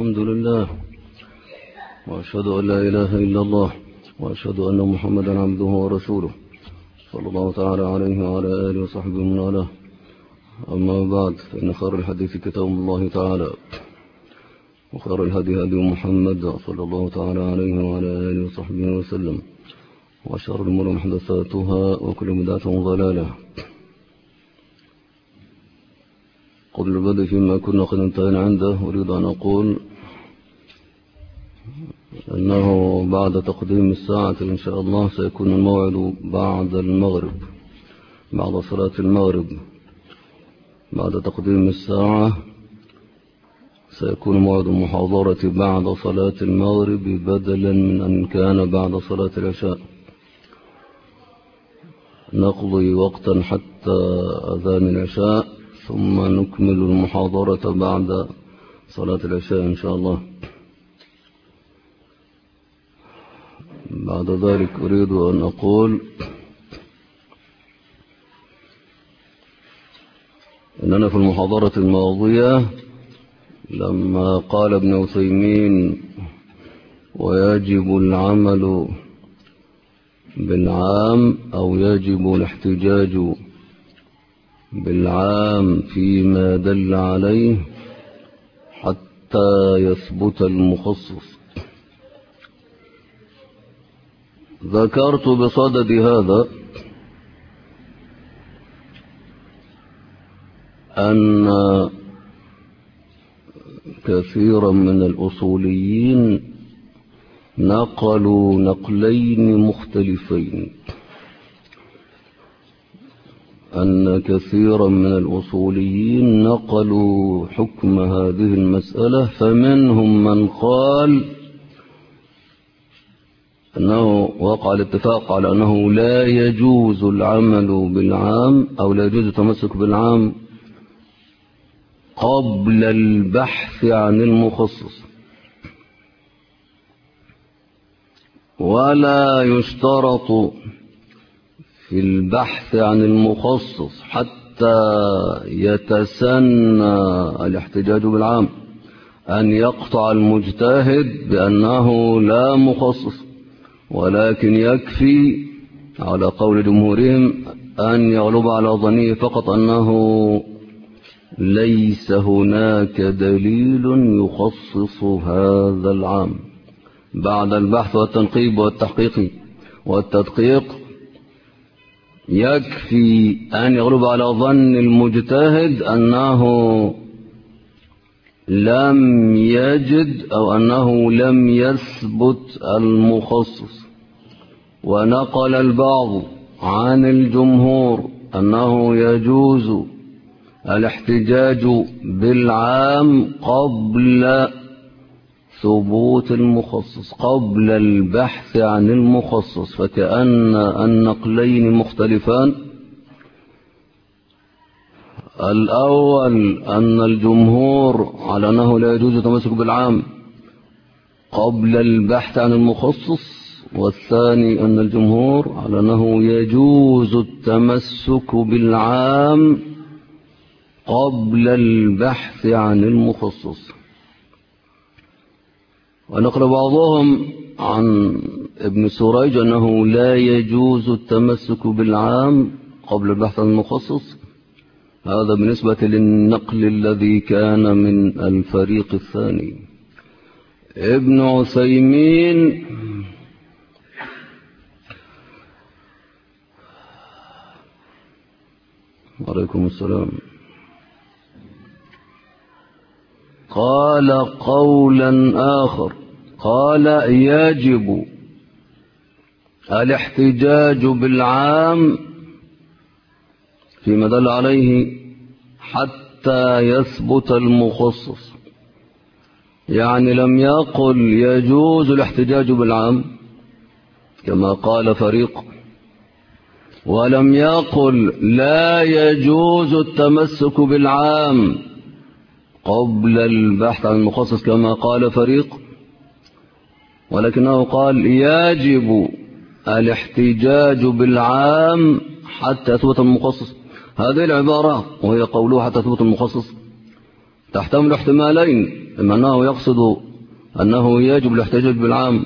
الحمد لله، وأشهد أن لا إله إلا الله، وأشهد أن محمدا عبده ورسوله صلى الله تعالى عليه وعلى آله وصحبه ومن والاه. أما بعد، فإن خير الحديث كتاب الله تعالى، وخير الهدي هدي محمد صلى الله تعالى عليه وعلى آله وصحبه وسلم، وشر الأمور محدثاتها، وكل بدعة ضلالة. قبل البدء فيما كنا قد انتهينا عنده، أريد أن أقول أنه بعد تقديم الساعة إن شاء الله سيكون الموعد بعد المغرب، بعد صلاة المغرب. بعد تقديم الساعة سيكون موعد المحاضرة بعد صلاة المغرب، بدلا من أن كان بعد صلاة العشاء. نقضي وقتا حتى أذان العشاء، ثم نكمل المحاضرة بعد صلاة العشاء إن شاء الله. بعد ذلك أريد أن أقول أننا في المحاضرة الماضية لما قال ابن عثيمين ويجب العمل بالعام أو يجب الاحتجاج بالعام فيما دل عليه حتى يثبت المخصص، ذكرت بصدد هذا أن كثيرا من الأصوليين نقلوا نقلين مختلفين، أن كثيرا من الأصوليين نقلوا حكم هذه المسألة، فمنهم من قال أنه وقع الاتفاق على أنه لا يجوز العمل بالعام أو لا يجوز التمسك بالعام قبل البحث عن المخصص، ولا يشترط في البحث عن المخصص حتى يتسنى الاحتجاج بالعام أن يقطع المجتهد بأنه لا مخصص، ولكن يكفي على قول جمهورهم أن يغلب على ظنه فقط أنه ليس هناك دليل يخصص هذا العام. بعد البحث والتنقيب والتحقيق والتدقيق يكفي أن يغلب على ظن المجتهد أنه لم يجد أو أنه لم يثبت المخصص. ونقل البعض عن الجمهور أنه يجوز الاحتجاج بالعام قبل ثبوت المخصص، قبل البحث عن المخصص، فكأن النقلين مختلفان. الأول أن الجمهور على أنه لا يجوز التمسك بالعام قبل البحث عن المخصص، والثاني أن الجمهور على أنه يجوز التمسك بالعام قبل البحث عن المخصص. ونقل بعضهم عن ابن سريج أنه لا يجوز التمسك بالعام قبل البحث عن المخصص. هذا بالنسبة للنقل الذي كان من الفريق الثاني. ابن عثيمين عليكم السلام قال قولا آخر، قال يجب الاحتجاج بالعام فيما دل عليه حتى يثبت المخصص. يعني لم يقل يجوز الاحتجاج بالعام كما قال فريق، ولم يقل لا يجوز التمسك بالعام قبل البحث عن المخصص كما قال فريق، ولكنه قال يجب الاحتجاج بالعام حتى يثبت المخصص. هذه العبارة وهي قوله حتى يثبت المخصص تحتمل احتمالين. إما أنه يقصد أنه يجب الاحتجاج بالعام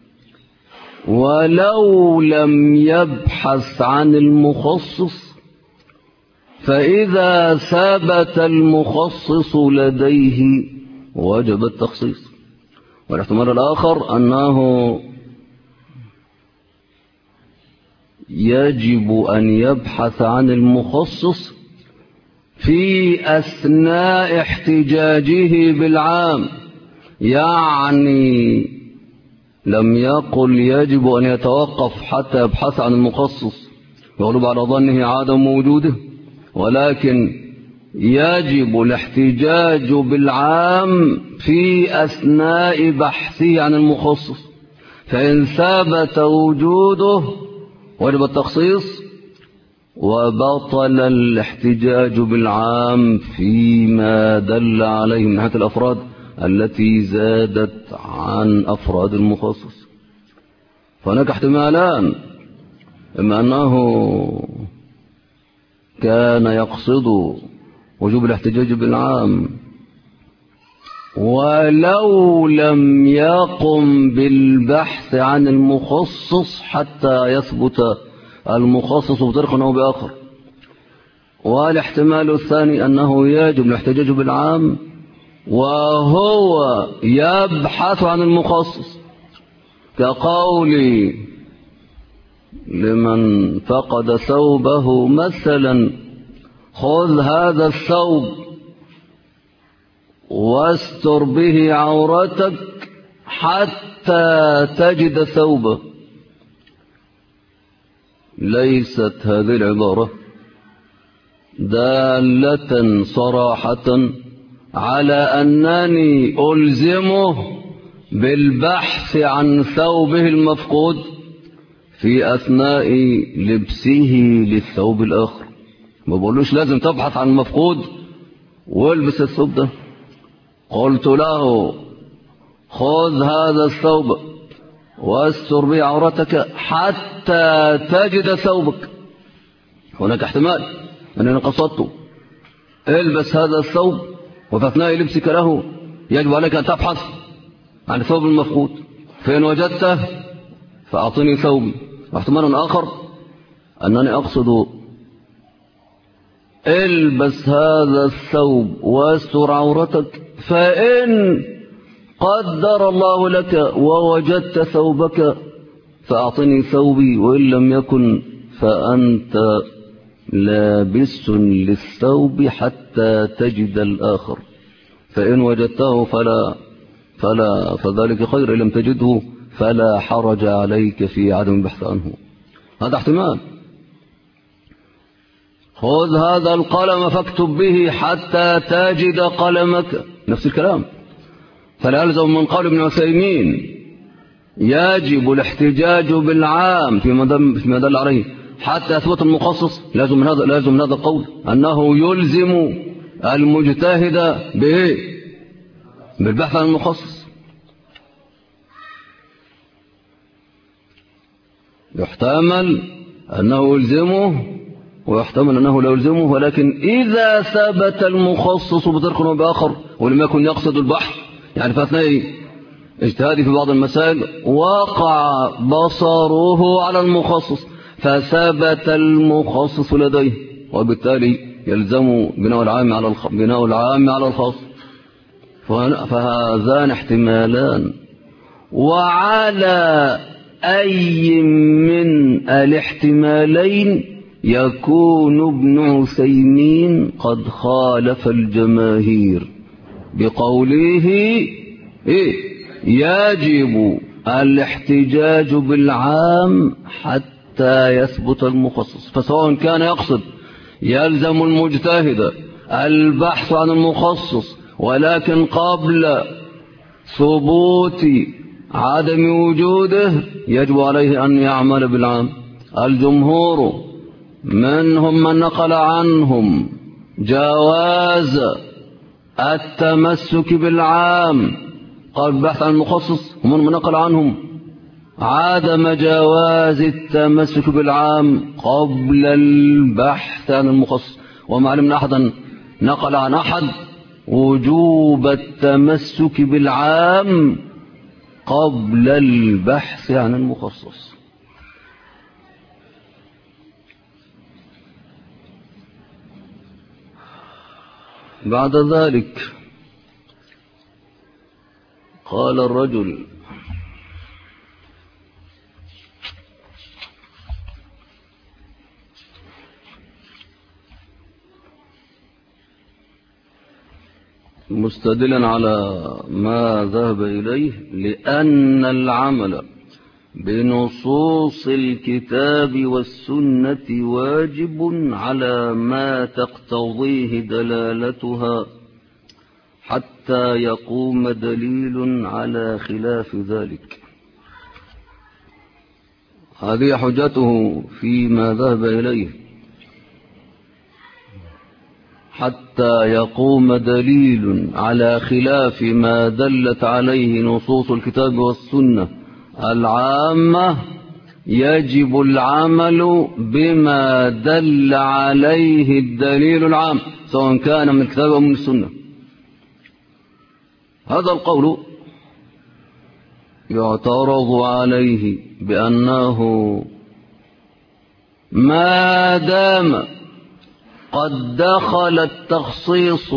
ولو لم يبحث عن المخصص، فإذا ثبت المخصص لديه وجب التخصيص. والاحتمال الآخر أنه يجب أن يبحث عن المخصص في أثناء احتجاجه بالعام، يعني لم يقل يجب أن يتوقف حتى يبحث عن المخصص يغلب على ظنه عدم وجوده، ولكن يجب الاحتجاج بالعام في أثناء بحثه عن المخصص، فإن ثبت وجوده وجب التخصيص، وبطل الاحتجاج بالعام فيما دل عليه من ناحية الأفراد التي زادت عن أفراد المخصص. فهناك احتمالان، إما أنه كان يقصد وجوب الاحتجاج بالعام ولو لم يقم بالبحث عن المخصص حتى يثبت المخصص بطريق أو بآخر، والاحتمال الثاني أنه يجب الاحتجاج بالعام وهو يبحث عن المخصص، كقول لمن فقد ثوبه مثلا: خذ هذا الثوب واستر به عورتك حتى تجد ثوبه. ليست هذه العبارة دالة صراحة على أنني ألزمه بالبحث عن ثوبه المفقود في أثناء لبسه للثوب الآخر. ما بقولوش لازم تبحث عن المفقود والبس الثوب ده. قلت له: خذ هذا الثوب واستر به عورتك حتى تجد ثوبك. هناك احتمال أنني قصدت البس هذا الثوب، وفي أثناء لبسك له يجب عليك أن تبحث عن الثوب المفقود، فإن وجدته فأعطني ثوبي. واحتمال آخر أنني أقصد البس هذا الثوب واستر عورتك، فإن قدر الله لك ووجدت ثوبك فأعطني ثوبي، وإن لم يكن فأنت لابس للثوب حتى تجد الآخر، فإن وجدته فذلك خير، إن لم تجده فلا حرج عليك في عدم البحث عنه. هذا احتمال. خذ هذا القلم فاكتب به حتى تجد قلمك، نفس الكلام. فلا يلزم من قول ابن عثيمين يجب الاحتجاج بالعام فيما دل عليه حتى يثبت المخصص، لازم من هذا القول أنه يلزم المجتهد بالبحث عن المخصص. يحتمل أنه يلزمه ويحتمل أنه لا يلزمه، ولكن إذا ثبت المخصص بطريق أو بآخر ولم يكن يقصد البحث، يعني في أثناء اجتهادي في بعض المسائل وقع بصره على المخصص فثبت المخصص لديه، وبالتالي يلزم بناء العام على الخاص. فهذان احتمالان، وعلى أي من الاحتمالين يكون ابن عثيمين قد خالف الجماهير بقوله يجب الاحتجاج بالعام حتى يثبت المخصص. فسواء كان يقصد يلزم المجتهد البحث عن المخصص ولكن قبل ثبوت عدم وجوده يجب عليه أن يعمل بالعام. الجمهور منهم من نقل عنهم جواز التمسك بالعام قبل البحث عن المخصص، ومن نقل عنهم عدم جواز التمسك بالعام قبل البحث عن المخصص. وما علمنا أحدا نقل عن أحد وجوب التمسك بالعام قبل البحث عن المخصص. بعد ذلك قال الرجل: مستدلا على ما ذهب إليه: لأن العمل بنصوص الكتاب والسنة واجب على ما تقتضيه دلالتها حتى يقوم دليل على خلاف ذلك. هذه حجته فيما ذهب إليه: حتى يقوم دليل على خلاف ما دلت عليه نصوص الكتاب والسنة العامة يجب العمل بما دل عليه الدليل العام سواء كان من الكتاب أو من السنة. هذا القول يعترض عليه بأنه ما دام قد دخل التخصيص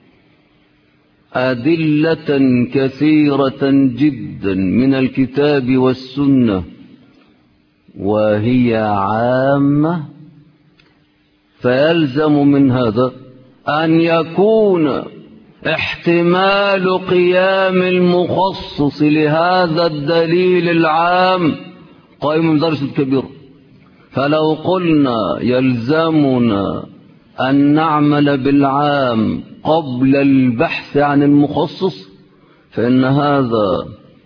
أدلة كثيرة جدا من الكتاب والسنة وهي عامة، فيلزم من هذا أن يكون احتمال قيام المخصص لهذا الدليل العام قائم بدرجة كبيرة. فلو قلنا يلزمنا أن نعمل بالعام قبل البحث عن المخصص فإن هذا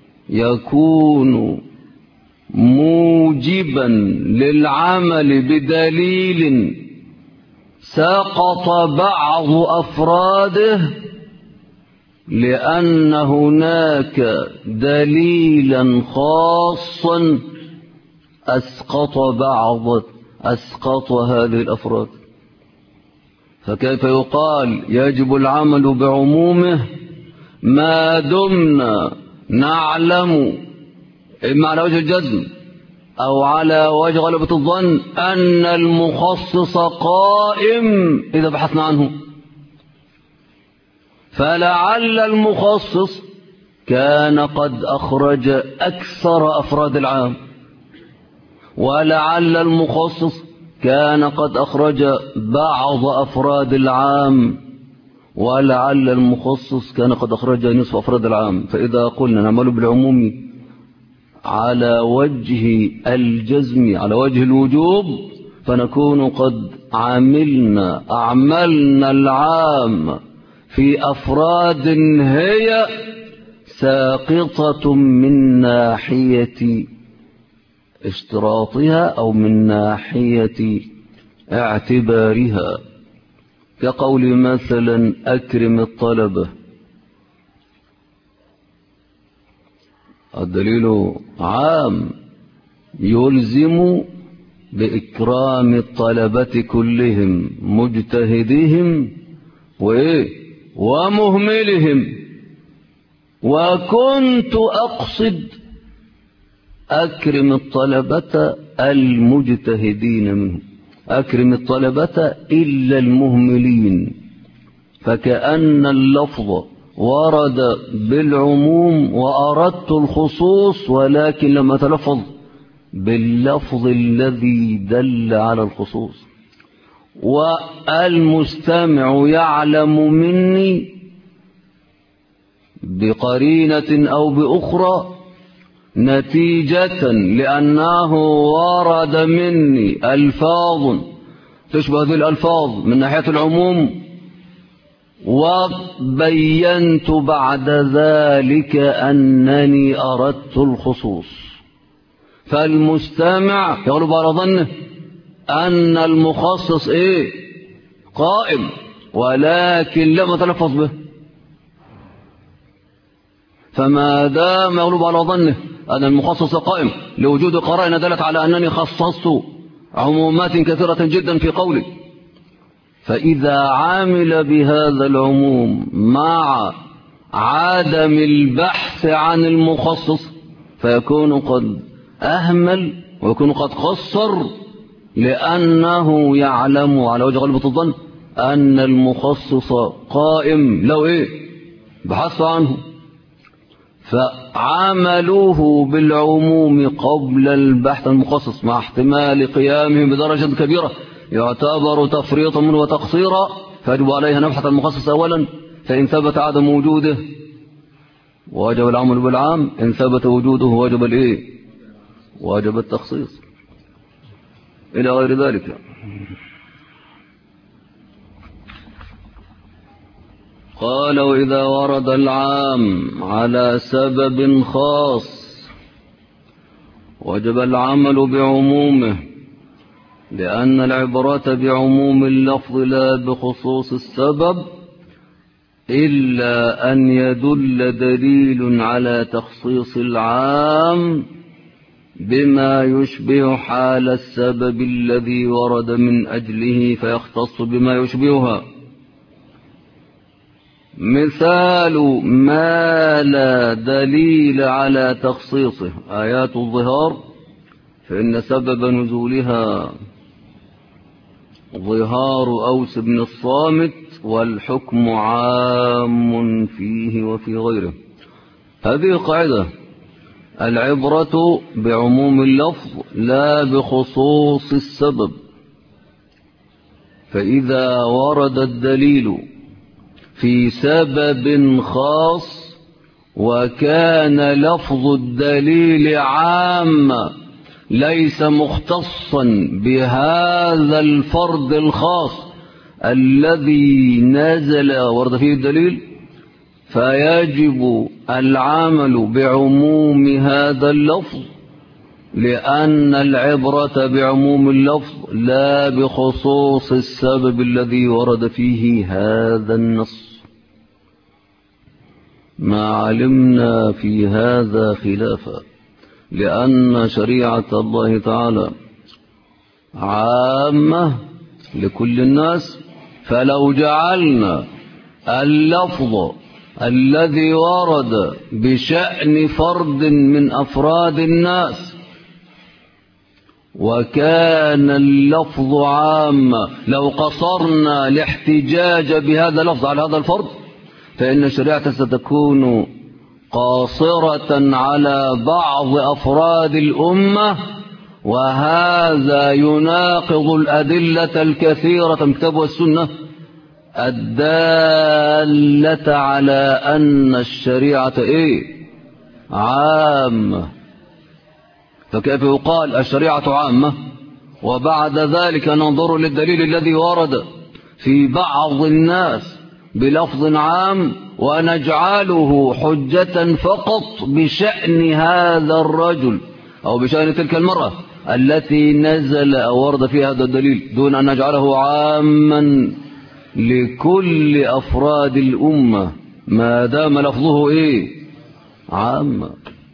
يكون موجبا للعمل بدليل سقط بعض أفراده، لأن هناك دليلا خاصا أسقط هذه الأفراد. فكيف يقال يجب العمل بعمومه ما دمنا نعلم إما على وجه الجزم أو على وجه غلبة الظن أن المخصص قائم إذا بحثنا عنه؟ فلعل المخصص كان قد أخرج أكثر أفراد العام، ولعل المخصص كان قد أخرج بعض أفراد العام، ولعل المخصص كان قد أخرج نصف أفراد العام. فإذا قلنا نعمل بالعموم على وجه الجزم على وجه الوجوب فنكون قد أعملنا العام في أفراد هي ساقطة من ناحية اشتراطها أو من ناحية اعتبارها، كقول مثلا أكرم الطلبة. الدليل عام يلزم بإكرام الطلبة كلهم مجتهدهم ومهملهم، وكنت أقصد أكرم الطلبة المجتهدين منهم، أكرم الطلبة إلا المهملين، فكأن اللفظ ورد بالعموم وأردت الخصوص ولكن لم أتلفظ باللفظ الذي دل على الخصوص. والمستمع يعلم مني بقرينة أو بأخرى نتيجة لأنه ورد مني ألفاظ تشبه هذه الألفاظ من ناحية العموم، وبينت بعد ذلك أنني أردت الخصوص، فالمستمع يغلب على ظنه أن المخصص قائم ولكن لم أتلفظ به. فما دام يغلب على ظنه أن المخصص قائم لوجود قرائن دلت على أنني خصصت عمومات كثيرة جدا في قولي، فإذا عامل بهذا العموم مع عدم البحث عن المخصص فيكون قد أهمل ويكون قد قصر، لأنه يعلم على وجه غلبة الظن أن المخصص قائم لو بحث عنه، فعملوه بالعموم قبل البحث المخصص مع احتمال قيامهم بدرجة كبيرة يعتبر تفريطا منه وتقصيرا، فيجب عليها نبحث المخصص أولا، فإن ثبت عدم وجوده وجب العمل بالعام، إن ثبت وجوده وجب التخصيص إلى غير ذلك. قال وإذا ورد العام على سبب خاص وجب العمل بعمومه، لأن العبرة بعموم اللفظ لا بخصوص السبب، إلا أن يدل دليل على تخصيص العام بما يشبه حال السبب الذي ورد من أجله فيختص بما يشبهها. مثال ما لا دليل على تخصيصه آيات الظهار، فإن سبب نزولها ظهار أوس بن الصامت والحكم عام فيه وفي غيره. هذه قاعدة: العبرة بعموم اللفظ لا بخصوص السبب، فإذا ورد الدليل في سبب خاص وكان لفظ الدليل عاما ليس مختصا بهذا الفرد الخاص الذي نزل ورد فيه الدليل، فيجب العمل بعموم هذا اللفظ، لأن العبرة بعموم اللفظ لا بخصوص السبب الذي ورد فيه هذا النص. ما علمنا في هذا خلافا، لأن شريعة الله تعالى عامة لكل الناس، فلو جعلنا اللفظ الذي ورد بشأن فرد من أفراد الناس وكان اللفظ عاما، لو قصرنا الاحتجاج بهذا اللفظ على هذا الفرد فإن الشريعة ستكون قاصرة على بعض أفراد الأمة، وهذا يناقض الأدلة الكثيرة من الكتاب والسنة الدالة على أن الشريعة عامة. فكيف يقال الشريعة عامة وبعد ذلك ننظر للدليل الذي ورد في بعض الناس بلفظ عام ونجعله حجة فقط بشأن هذا الرجل أو بشأن تلك المرأة التي نزل أو ورد فيها هذا الدليل، دون أن نجعله عاما لكل أفراد الأمة ما دام لفظه عام.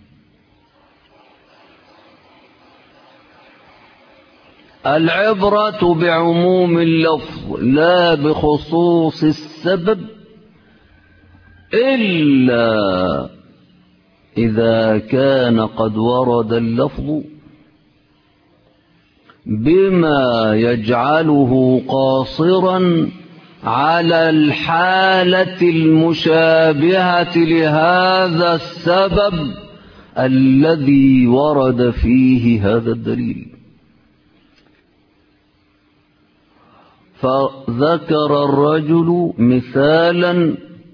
العبرة بعموم اللفظ لا بخصوص السبب، إلا إذا كان قد ورد اللفظ بما يجعله قاصرا على الحالة المشابهة لهذا السبب الذي ورد فيه هذا الدليل. فذكر الرجل مثالا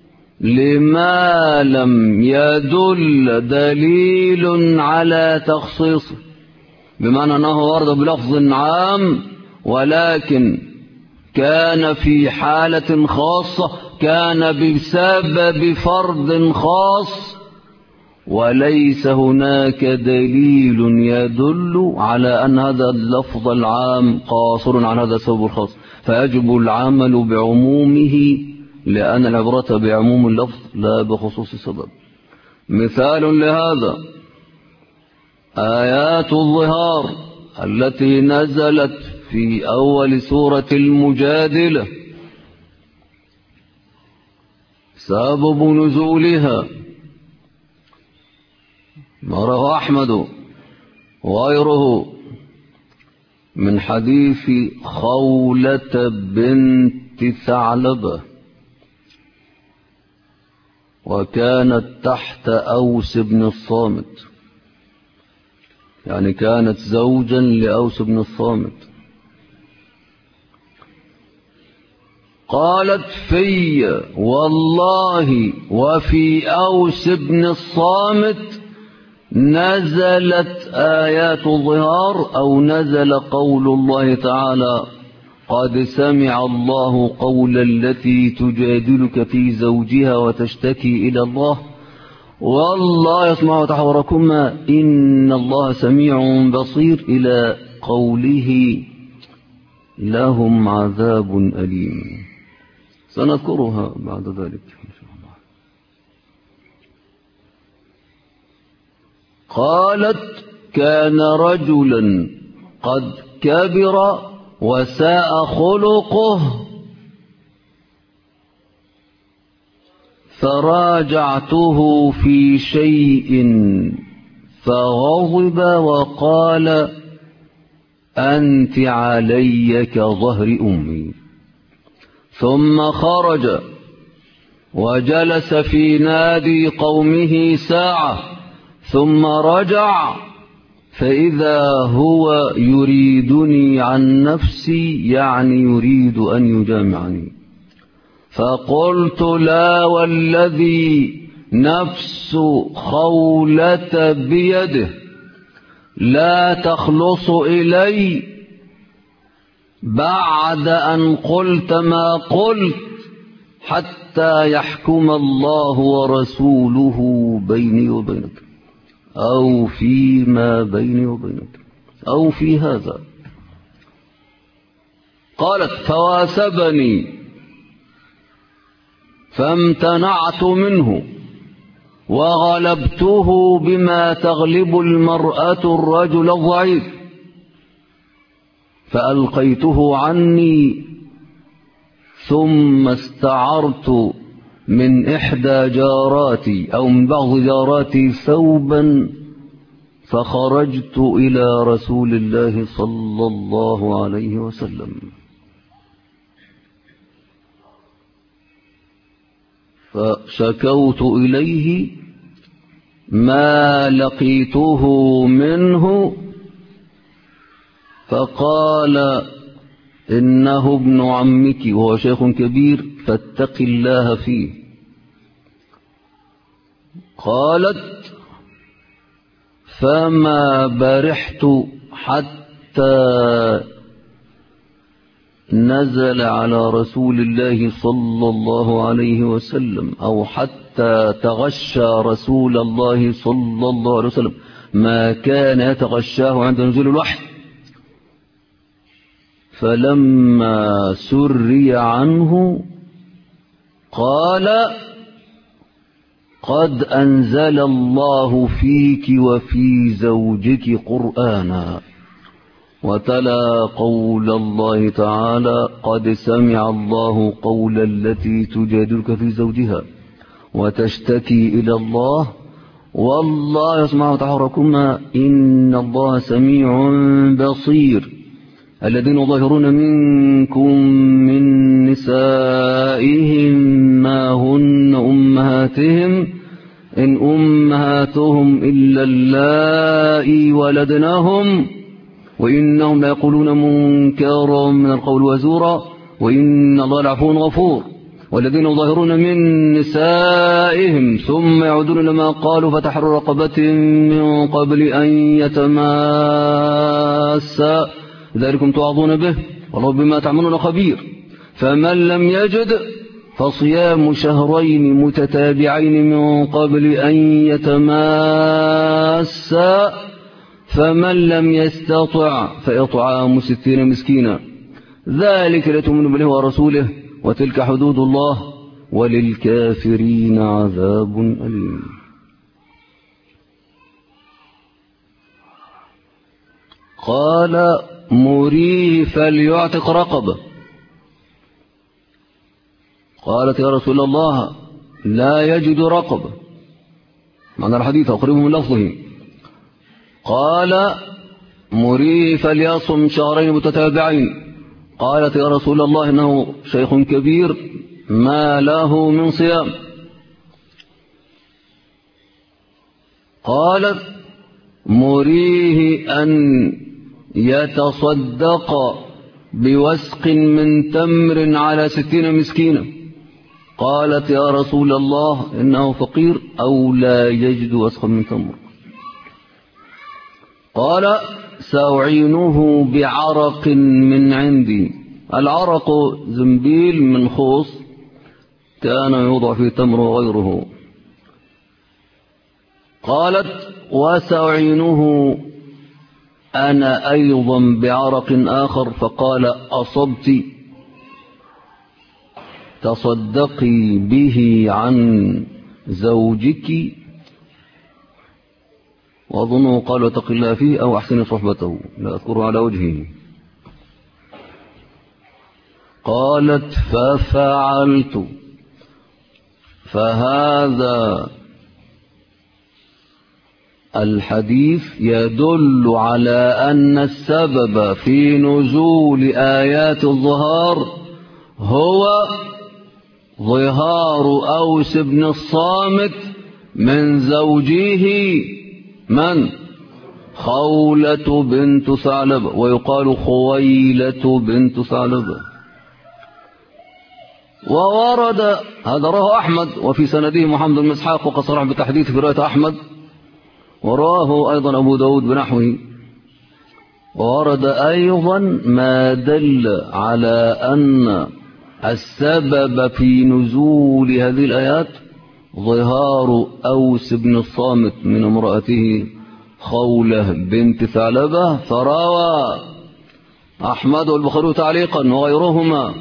لما لم يدل دليل على تخصيصه، بمعنى أنه ورد بلفظ عام ولكن كان في حالة خاصة، كان بسبب فرد خاص، وليس هناك دليل يدل على أن هذا اللفظ العام قاصر عن هذا السبب الخاص، فيجب العمل بعمومه، لأن العبرة بعموم اللفظ لا بخصوص السبب. مثال لهذا آيات الظهار التي نزلت في أول سورة المجادلة، سبب نزولها ما رواه أحمد وغيره من حديث خولة بنت ثعلبة، وكانت تحت أوس بن الصامت، يعني كانت زوجا لأوس بن الصامت. قالت في والله وفي أوس بن الصامت نزلت آيات الظهار، أو نزل قول الله تعالى قد سمع الله قول التي تجادلك في زوجها وتشتكي إلى الله والله يسمع تحاوركما إن الله سميع بصير إلى قوله لهم عذاب أليم. سنذكرها بعد ذلك إن شاء الله. قالت كان رجلا قد كبر وساء خلقه فراجعته في شيء فغضب وقال أنت علي كظهر أمي، ثم خرج وجلس في نادي قومه ساعة ثم رجع فإذا هو يريدني عن نفسي، يعني يريد أن يجامعني. فقلت لا والذي نفس خولة بيده لا تخلص إلي بعد أن قلت ما قلت حتى يحكم الله ورسوله بيني وبينك، أو فيما بيني وبينك، أو في هذا. قالت فواسبني فامتنعت منه وغلبته بما تغلب المرأة الرجل الضعيف، فألقيته عني ثم استعرت من إحدى جاراتي أو من بعض جاراتي ثوبا فخرجت إلى رسول الله صلى الله عليه وسلم فشكوت إليه ما لقيته منه، فقال إنه ابن عمك وهو شيخ كبير فاتق الله فيه. قالت فما برحت حتى نزل على رسول الله صلى الله عليه وسلم، أو حتى تغشى رسول الله صلى الله عليه وسلم ما كان يتغشاه عند نزول الوحي، فلما سري عنه قال قد أنزل الله فيك وفي زوجك قرآنا، وتلا قول الله تعالى قد سمع الله قول التي تجادلك في زوجها وتشتكي إلى الله والله يسمع تحاوركما إن الله سميع بصير. الذين ظاهرون منكم من نسائهم ما هن أمهاتهم إن أمهاتهم إلا اللائي ولدنهم وإنهم لا يقولون منكرا من القول وزورا وإن الله لعفو غفور. والذين ظاهرون من نسائهم ثم يعودون لما قالوا فتحرير رقبة من قبل أن يتماسا ذلكم توعظون به والله بما تعملون خبير. فمن لم يجد فصيام شهرين متتابعين من قبل أن يتماسا فمن لم يستطع فإطعام 60 مسكينا ذلك لتؤمنوا بالله ورسوله وتلك حدود الله وللكافرين عذاب أليم. قال مريه فليعتق رقبة. قالت يا رسول الله لا يجد رقبة، معنى الحديث أقربه من لفظه. قال مريه فليصم شهرين متتابعين. قالت يا رسول الله إنه شيخ كبير ما له من صيام. قالت مريه أن يتصدق بوسق من تمر على 60 مسكينا. قالت يا رسول الله إنه فقير أو لا يجد وسقا من تمر. قال سأعينه بعرق من عندي. العرق زنبيل من خوص كان يوضع فيه تمر وغيره. قالت وسأعينه أنا أيضا بعرق آخر. فقال أصبت، تصدقي به عن زوجك. وأظنه قال واتق الله فيه أو أحسن صحبته، لا أذكره على وجهه. قالت ففعلت. فهذا الحديث يدل على أن السبب في نزول آيات الظهار هو ظهار أوس بن الصامت من زوجه من؟ خولة بنت ثعلبة، ويقال خويلة بنت ثعلبة. وورد هذا رواه أحمد وفي سنده محمد بن إسحاق، وقد صرح بتحديث في رواية أحمد، وراه أيضا أبو داود بنحوه. وورد أيضا ما دل على أن السبب في نزول هذه الآيات ظهار أوس بن الصامت من امرأته خولة بنت ثعلبة. فروى أحمد والبخاري تعليقا وغيرهما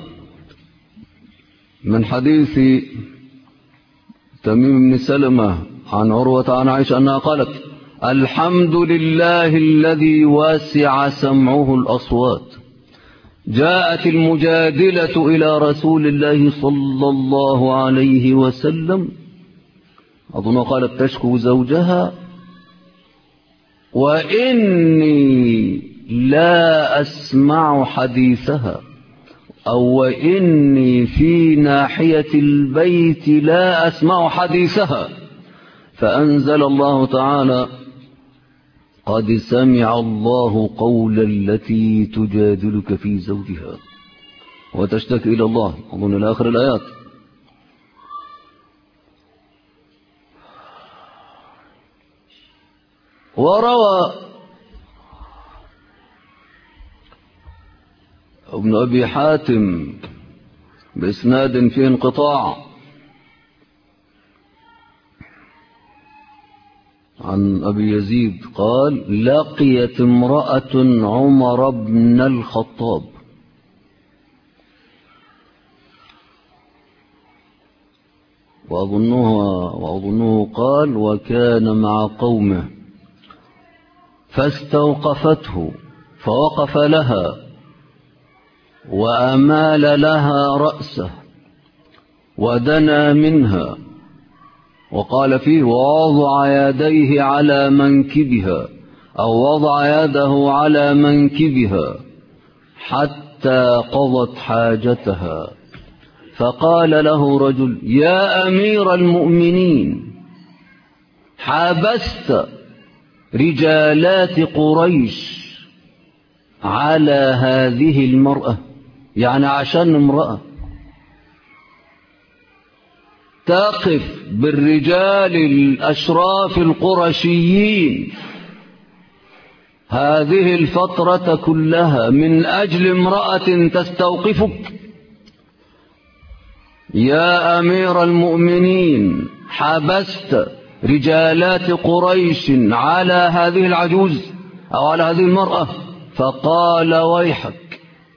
من حديث تميم بن سلمة عن عروة عن عائشة أنها قالت الحمد لله الذي واسع سمعه الأصوات. جاءت المجادلة إلى رسول الله صلى الله عليه وسلم، أظن قالت تشكو زوجها، وإني لا أسمع حديثها، أو وإني في ناحية البيت لا أسمع حديثها. فأنزل الله تعالى قد سمع الله قول التي تجادلك في زوجها وتشتكي إلى الله، أظن لآخر الآيات. وروى ابن أبي حاتم بإسناد فيه انقطاع عن أبي يزيد قال لقيت امرأة عمر بن الخطاب وأظنه قال وكان مع قومه فاستوقفته فوقف لها وأمال لها رأسه ودنا منها، وقال فيه ووضع يديه على منكبها أو وضع يده على منكبها حتى قضت حاجتها. فقال له رجل يا أمير المؤمنين حبست رجالات قريش على هذه المرأة، يعني عشان امرأة تقف بالرجال الأشراف القرشيين هذه الفترة كلها من أجل امرأة تستوقفك؟ يا أمير المؤمنين حبست رجالات قريش على هذه العجوز أو على هذه المرأة. فقال ويحك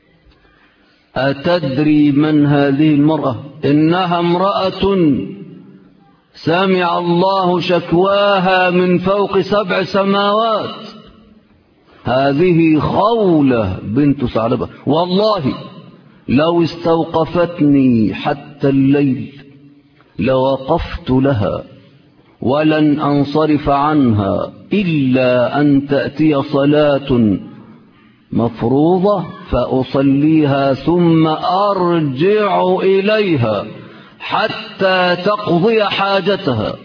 أتدري من هذه المرأة؟ إنها امرأة سمع الله شكواها من فوق 7 سماوات. هذه خولة بنت ثعلبة، والله لو استوقفتني حتى الليل لوقفت لها ولن أنصرف عنها إلا أن تأتي صلاة مفروضة فأصليها ثم أرجع إليها حتى تقضي حاجتها.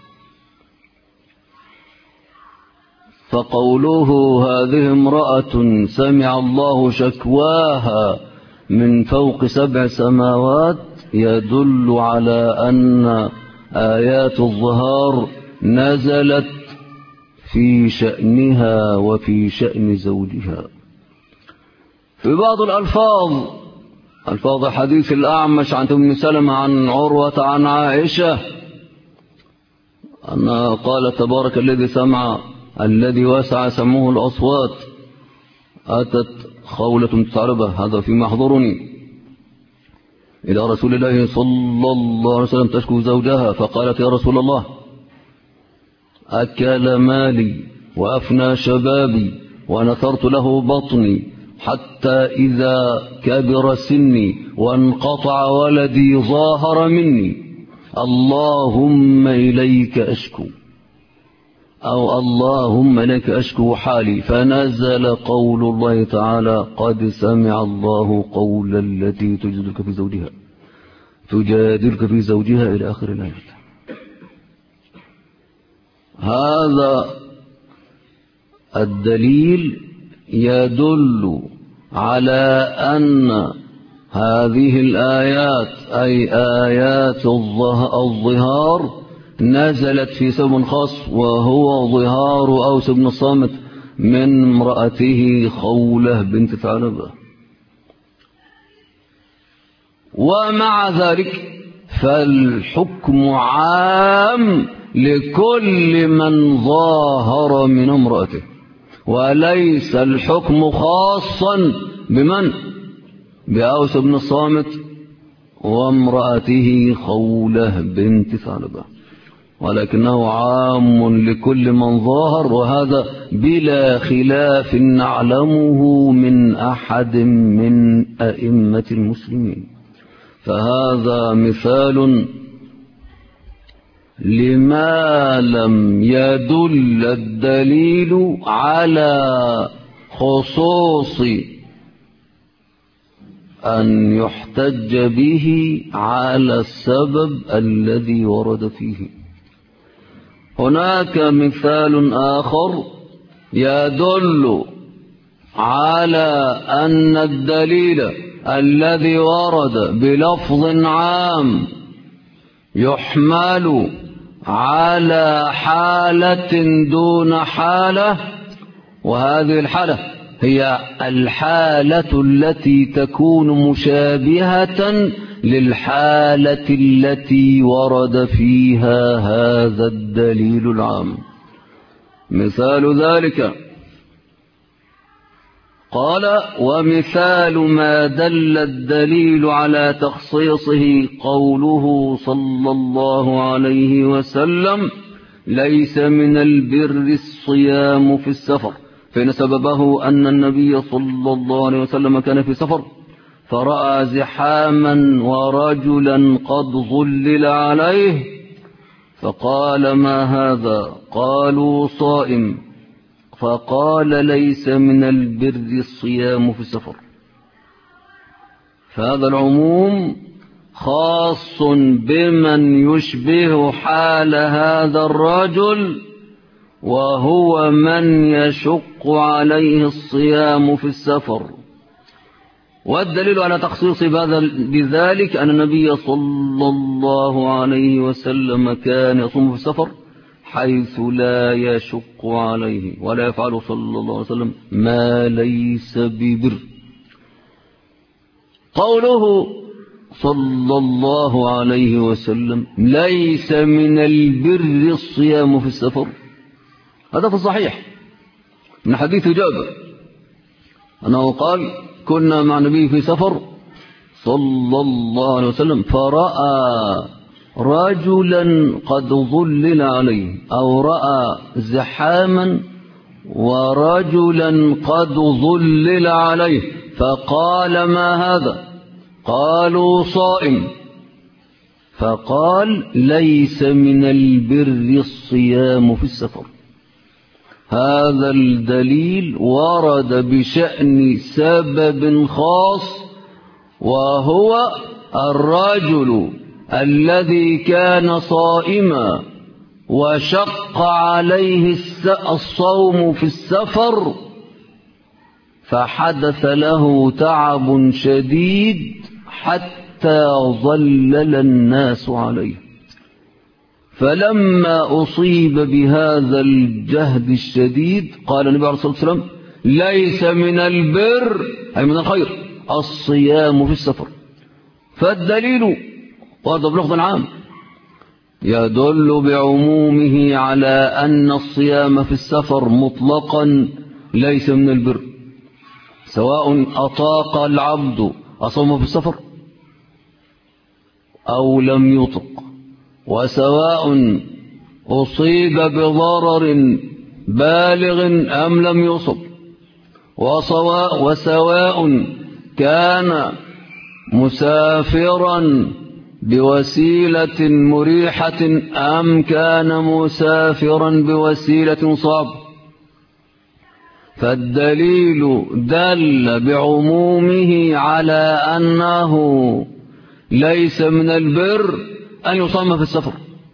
فقوله هذه امرأة سمع الله شكواها من فوق 7 سماوات يدل على أن آيات الظهار نزلت في شأنها وفي شأن زوجها. في بعض ألفاظ حديث الأعمش عن أم سلمة عن عروة عن عائشة أنها قال تبارك الذي وسع سمعه الأصوات أتت خولة تعربة هذا فيما يحضرني إلى رسول الله صلى الله عليه وسلم تشكو زوجها فقالت يا رسول الله أكل مالي وأفنى شبابي ونثرت له بطني حتى إذا كبر سني وانقطع ولدي ظاهر مني اللهم إليك أشكو أو اللهم إليك أشكو حالي. فنزل قول الله تعالى قد سمع الله قول التي تجادلك في زوجها إلى آخر الآية. هذا الدليل يدل على أن هذه الآيات أي آيات الظهار نزلت في سبب خاص وهو ظهار أوس بن الصامت من امرأته خولة بنت ثعلبة. ومع ذلك فالحكم عام لكل من ظاهر من امرأته وليس الحكم خاصا بأوس بن الصامت وامرأته خولة بنت ثعلبة ولكنه عام لكل من ظاهر وهذا بلا خلاف نعلمه من أحد من أئمة المسلمين. فهذا مثال لما لم يدل الدليل على خصوص أن يحتج به على السبب الذي ورد فيه. هناك مثال آخر يدل على أن الدليل الذي ورد بلفظ عام يحمل على حالة دون حالة، وهذه الحالة هي الحالة التي تكون مشابهة للحالة التي ورد فيها هذا الدليل العام. مثال ذلك قال ومثال ما دل الدليل على تخصيصه قوله صلى الله عليه وسلم ليس من البر الصيام في السفر، فإن سببه أن النبي صلى الله عليه وسلم كان في سفر فرأى زحاما ورجلا قد ظلل عليه فقال ما هذا؟ قالوا صائم، فقال ليس من البر الصيام في السفر. فهذا العموم خاص بمن يشبه حال هذا الرجل وهو من يشق عليه الصيام في السفر. والدليل على تخصيص بذلك أن النبي صلى الله عليه وسلم كان يصوم في السفر حيث لا يشق عليه ولا يفعل صلى الله عليه وسلم ما ليس ببر. قوله صلى الله عليه وسلم ليس من البر الصيام في السفر هذا في الصحيح من حديث جابر أنه قال كنا مع النبي في سفر صلى الله عليه وسلم فرأى رجلا قد ظلل عليه أو رأى زحاما ورجلا قد ظلل عليه فقال ما هذا؟ قالوا صائم، فقال ليس من البر الصيام في السفر. هذا الدليل ورد بشأن سبب خاص، وهو الرجل الذي كان صائما وشق عليه الصوم في السفر، فحدث له تعب شديد حتى ظلل الناس عليه، فلما أصيب بهذا الجهد الشديد قال النبي عليه الصلاة والسلام ليس من البر أي من الخير الصيام في السفر. فالدليل ورد بلفظ عام يدل بعمومه على أن الصيام في السفر مطلقا ليس من البر، سواء أطاق العبد أصوم في السفر أو لم يطق، وسواء أصيب بضرر بالغ أم لم يصب، وسواء كان مسافرا بوسيلة مريحة أم كان مسافرا بوسيلة صعبة. فالدليل دل بعمومه على أنه ليس من البر أن يصام في السفر.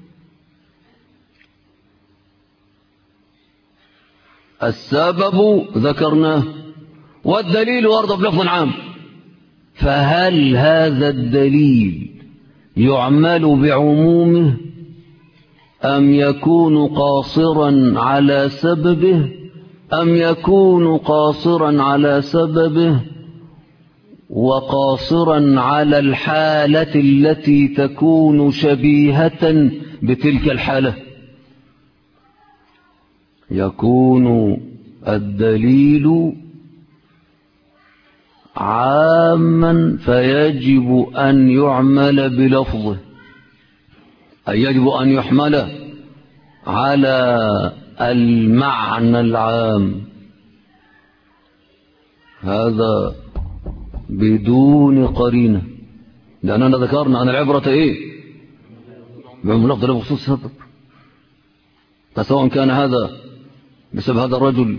السبب ذكرناه والدليل ورد بلفظ عام، فهل هذا الدليل يعمل بعمومه أم يكون قاصرا على سببه أم يكون قاصرا على سببه وقاصرا على الحالة التي تكون شبيهة بتلك الحالة؟ يكون الدليل عاما فيجب أن يعمل بلفظه، أي يجب أن يحمل على المعنى العام، هذا بدون قرينة، لأننا ذكرنا أن العبرة إيه؟ بعموم لفظ بخصوص السبب، فسواء كان هذا بسبب هذا الرجل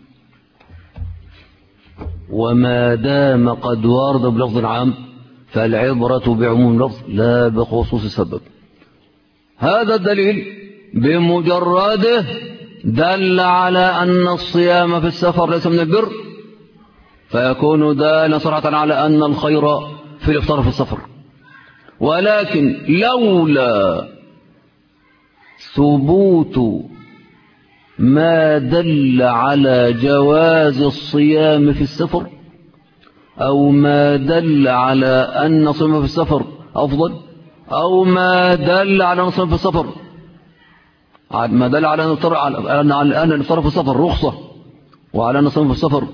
وما دام قد ورد بلفظ عام فالعبرة بعموم اللفظ لا بخصوص السبب. هذا الدليل بمجرده دل على أن الصيام في السفر ليس من البر، فيكون دالا صراحة على أن الخير في الإفطار في السفر. ولكن لولا ثبوت ما دل على جواز الصيام في السفر أو ما دل على أن الصيام في السفر أفضل أو ما دل على أن الصيام في السفر ما دل على أن الإفطار في السفر رخصة وعلى أن الصيام في السفر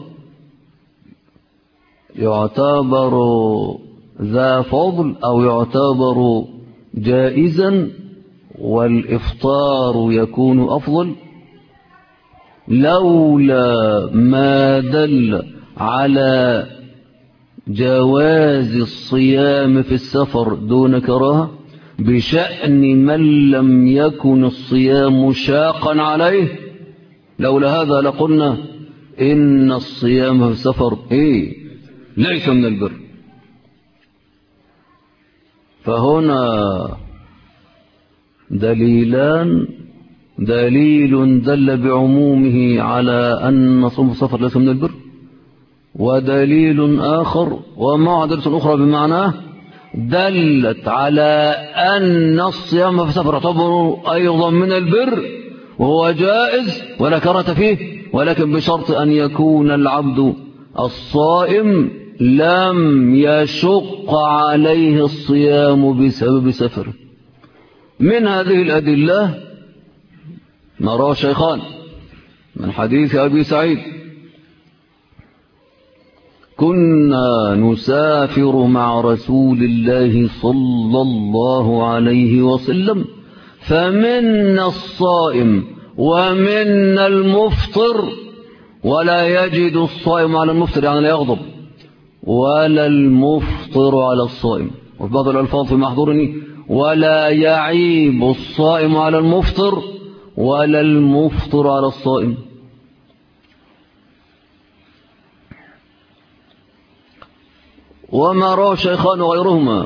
يعتبر ذا فضل أو يعتبر جائزا والإفطار يكون أفضل، لولا ما دل على جواز الصيام في السفر دون كراهة بشأن من لم يكن الصيام شاقا عليه، لولا هذا لقلنا إن الصيام في السفر ليس من البر. فهنا دليلان، دليل دل بعمومه على أن صوم السفر ليس من البر، ودليل آخر ومعادلة أخرى بمعناه دلت على أن الصيام في السفر يعتبر أيضا من البر وهو جائز ولا كراهة فيه، ولكن بشرط أن يكون العبد الصائم لم يشق عليه الصيام بسبب سفره. من هذه الأدلة ما رواه الشيخان من حديث أبي سعيد: كنا نسافر مع رسول الله صلى الله عليه وسلم فمنا الصائم ومنا المفطر ولا يجد الصائم على المفطر يعني لا يغضب ولا المفطر على الصائم. وفي بعض الألفاظ في محضورني: ولا يعيب الصائم على المفطر ولا المفطر على الصائم. وما روى الشيخان وغيرهما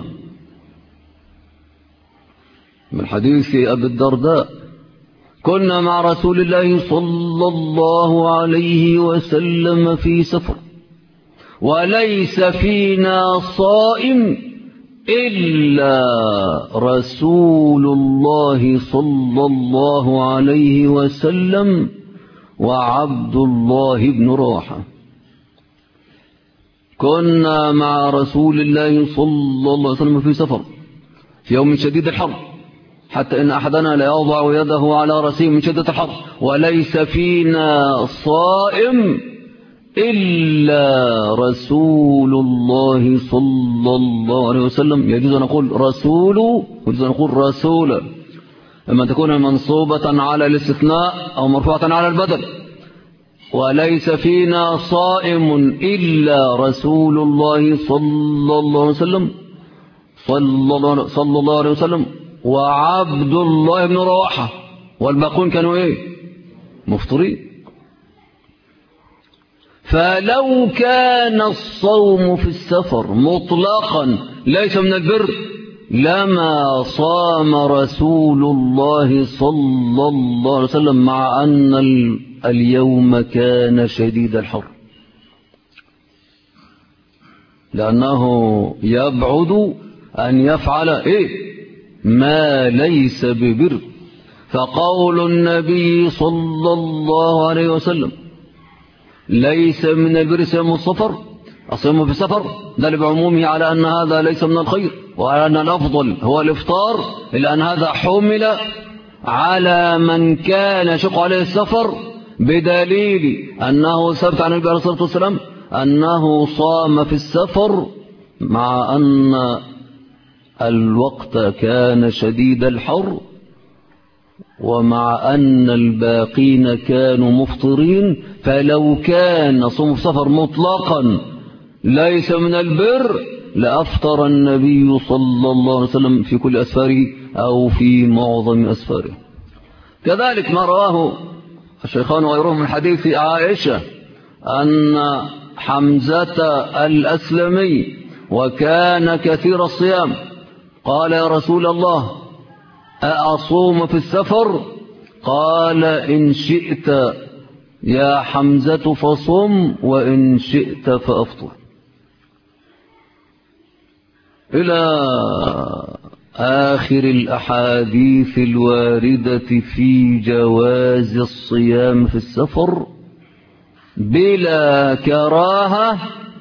من حديث أبي الدرداء: كنا مع رسول الله صلى الله عليه وسلم في سفر وليس فينا صائم إلا رسول الله صلى الله عليه وسلم وعبد الله بن رواحة. كنا مع رسول الله صلى الله عليه وسلم في سفر في يوم شديد الحر حتى إن أحدنا لا يضع يده على رأسه من شدة الحر، وليس فينا صائم إلا رسول الله صلى الله عليه وسلم. يجوز أن نقول رسول ويجوز أن نقول رسول، إما تكون منصوبة على الاستثناء أو مرفوعة على البدل. وليس فينا صائم إلا رسول الله صلى الله عليه وسلم صلى الله عليه وسلم وعبد الله بن رواحة، والباقون كانوا إيه؟ مفطرين. فلو كان الصوم في السفر مطلقا ليس من البر لما صام رسول الله صلى الله عليه وسلم، مع أن اليوم كان شديد الحر، لأنه يبعد أن يفعل ما ليس ببر. فقول النبي صلى الله عليه وسلم ليس من البر صيام السفر، الصيام في السفر، دل بعمومه على أن هذا ليس من الخير، وعلى أن الأفضل هو الإفطار، إلا أن هذا حمل على من كان يشق عليه السفر، بدليل أنه ثبت عن النبي عليه الصلاة والسلام أنه صام في السفر مع أن الوقت كان شديد الحر، ومع أن الباقين كانوا مفطرين. فلو كان صوم السفر مطلقا ليس من البر لأفطر النبي صلى الله عليه وسلم في كل أسفاره أو في معظم أسفاره. كذلك ما رواه الشيخان وغيرهم من حديث عائشة أن حمزة الأسلمي وكان كثير الصيام قال: يا رسول الله أصوم في السفر؟ قال: إن شئت يا حمزة فصم وإن شئت فأفطر. إلى آخر الأحاديث الواردة في جواز الصيام في السفر بلا كراهة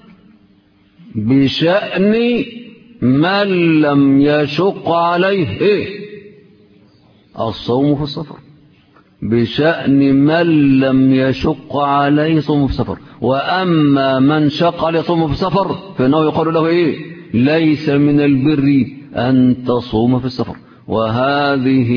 بشأن من لم يشق عليه الصوم في السفر، بشأن من لم يشق عليه صوم في السفر. وأما من شق عليه صوم في السفر فإنه يقول له ليس من البر أن تصوم في السفر. وهذه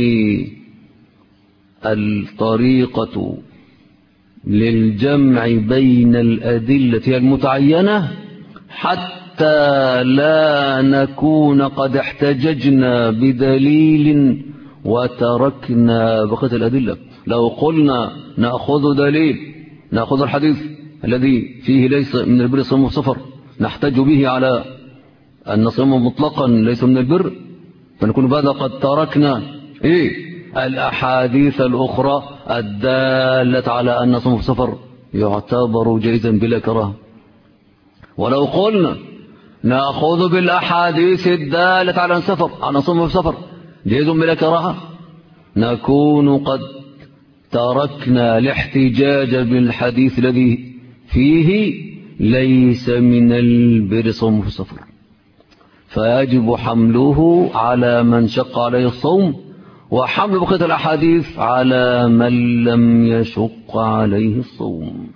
الطريقة للجمع بين الأدلة المتعينة حتى لا نكون قد احتججنا بدليل وتركنا بقية الأدلة. لو قلنا نأخذ دليل، نأخذ الحديث الذي فيه ليس من البر صوم السفر نحتج به على أن صوم مطلقا ليس من البر، فنكون بهذا قد تركنا الأحاديث الأخرى الدالة على أن صوم السفر يعتبر جائزا بلا كراهة. ولو قلنا نأخذ بالأحاديث الدالة على السفر، على صوم السفر جائز بلا كراهة، نكون قد تركنا الاحتجاج بالحديث الذي فيه ليس من البر صوم في السفر. فيجب حمله على من شق عليه الصوم، وحمل بقية الأحاديث على من لم يشق عليه الصوم.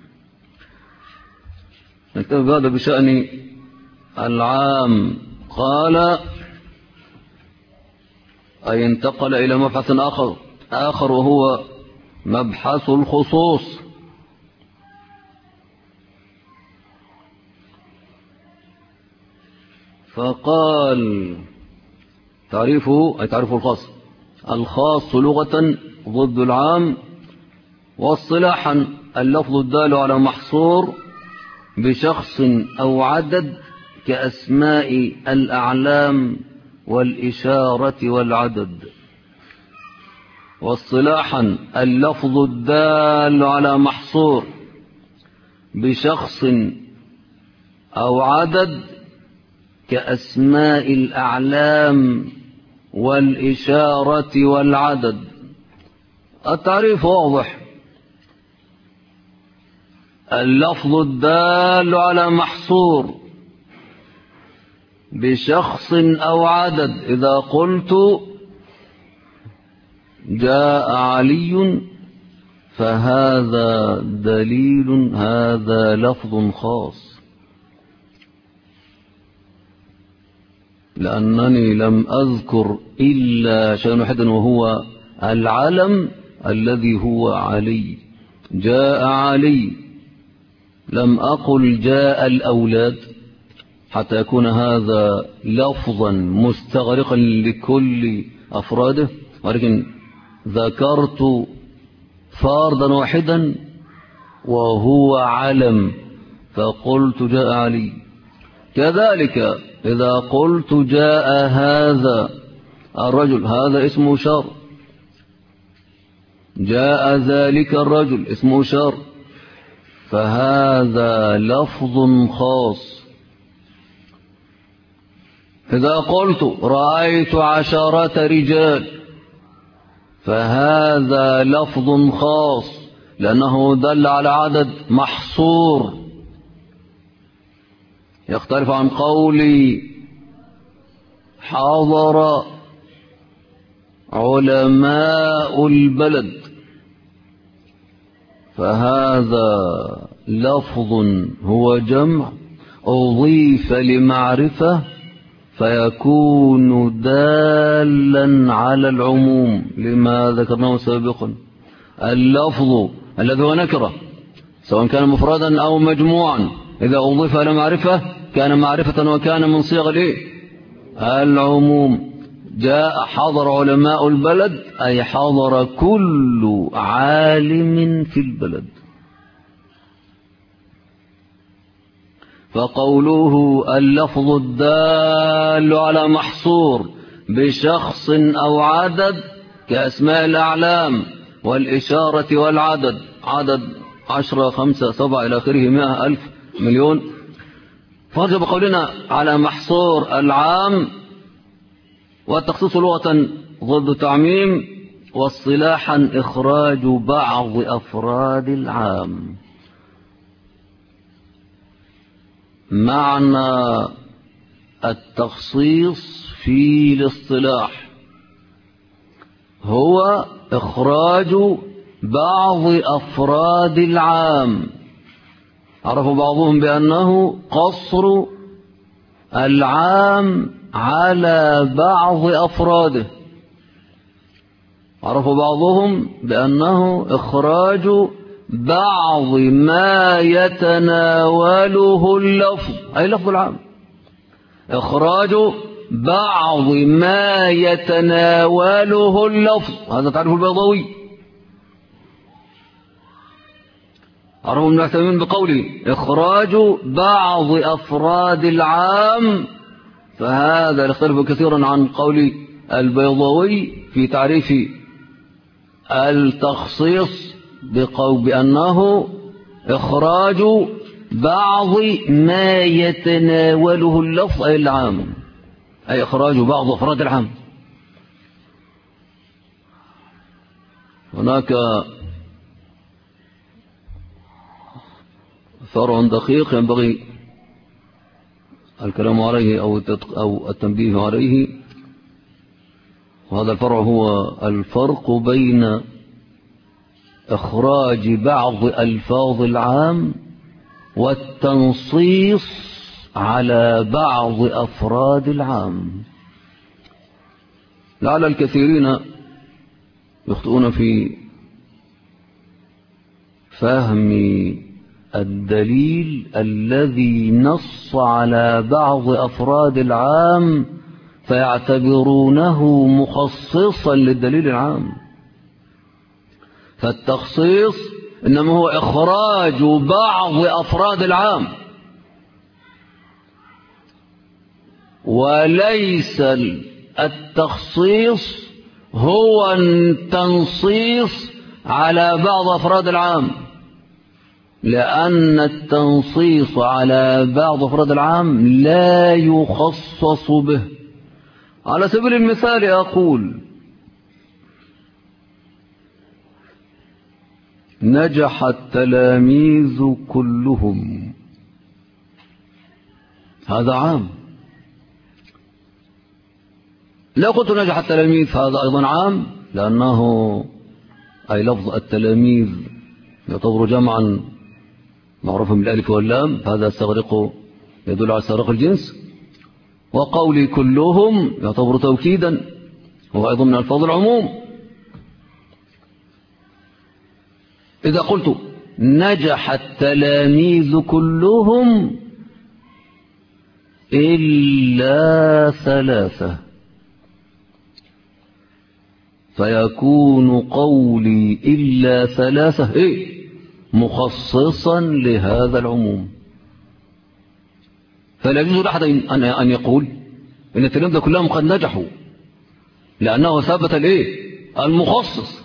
نكتب هذا بشأن العام. قال: أي انتقل إلى مبحث آخر وهو مبحث الخصوص. فقال: تعريفه أي تعريف الخاص. الخاص لغة ضد العام، واصطلاحا اللفظ الدال على محصور بشخص أو عدد كأسماء الأعلام والإشارة والعدد. واصطلاحا اللفظ الدال على محصور بشخص أو عدد كأسماء الأعلام والإشارة والعدد. التعريف واضح. اللفظ الدال على محصور بشخص أو عدد، إذا قلت جاء علي فهذا دليل، هذا لفظ خاص، لأنني لم أذكر إلا شيئا واحدا وهو العلم الذي هو علي. جاء علي، لم أقل جاء الأولاد حتى يكون هذا لفظا مستغرقا لكل أفراده، ولكن ذكرت فردا واحدا وهو علم فقلت جاء علي. كذلك إذا قلت جاء هذا الرجل، هذا اسمه شر. جاء ذلك الرجل اسمه شر، فهذا لفظ خاص. إذا قلت رأيت 10 رجال فهذا لفظ خاص، لأنه دل على عدد محصور، يختلف عن قولي حضر علماء البلد، فهذا لفظ هو جمع أضيف لمعرفة فيكون دالا على العموم لما ذكرناه سابقا. اللفظ الذي هو نكرة سواء كان مفردا أو مجموعا إذا أضيف إلى معرفة كان معرفة وكان من صيغ العموم. جاء حضر علماء البلد أي حضر كل عالم في البلد. فقوله اللفظ الدال على محصور بشخص أو عدد كأسماء الأعلام والإشارة والعدد، عدد 10 5 7 إلى آخره 100 ألف مليون. فرجع بقولنا على محصور العام، والتخصيص لغة ضد تعميم، واصطلاحا إخراج بعض أفراد العام. معنى التخصيص في الاصطلاح هو إخراج بعض أفراد العام. عرف بعضهم بأنه قصر العام على بعض أفراده، عرف بعضهم بأنه إخراج بعض ما يتناوله اللفظ أي لفظ العام، إخراج بعض ما يتناوله اللفظ، هذا تعريف البيضاوي. عرف ابن عثيمين بقوله إخراج بعض أفراد العام، فهذا يختلف كثيرا عن قول البيضاوي في تعريف التخصيص بأنه إخراج بعض ما يتناوله اللفظ أي العام، أي إخراج بعض أفراد العام. هناك فرع دقيق ينبغي الكلام عليه أو التنبيه عليه، وهذا الفرع هو الفرق بين إخراج بعض ألفاظ العام والتنصيص على بعض أفراد العام. لعل الكثيرين يخطئون في فهم الدليل الذي نص على بعض أفراد العام فيعتبرونه مخصصا للدليل العام. فالتخصيص إنما هو إخراج بعض أفراد العام، وليس التخصيص هو التنصيص على بعض أفراد العام، لأن التنصيص على بعض أفراد العام لا يخصص به. على سبيل المثال أقول نجح التلاميذ كلهم، هذا عام. لو قلت نجح التلاميذ فهذا أيضا عام، لأنه أي لفظ التلاميذ يعتبر جمعا معروفا بالألف واللام، فهذا يدل على استغراق الجنس. وقولي كلهم يعتبر توكيدا، وهو أيضا من ألفاظ العموم. إذا قلت نجح التلاميذ كلهم إلا ثلاثة، فيكون قولي إلا ثلاثة مخصصا لهذا العموم. فلا يجوز لأحد أن يقول إن التلاميذ كلهم قد نجحوا، لأنه ثبت المخصص.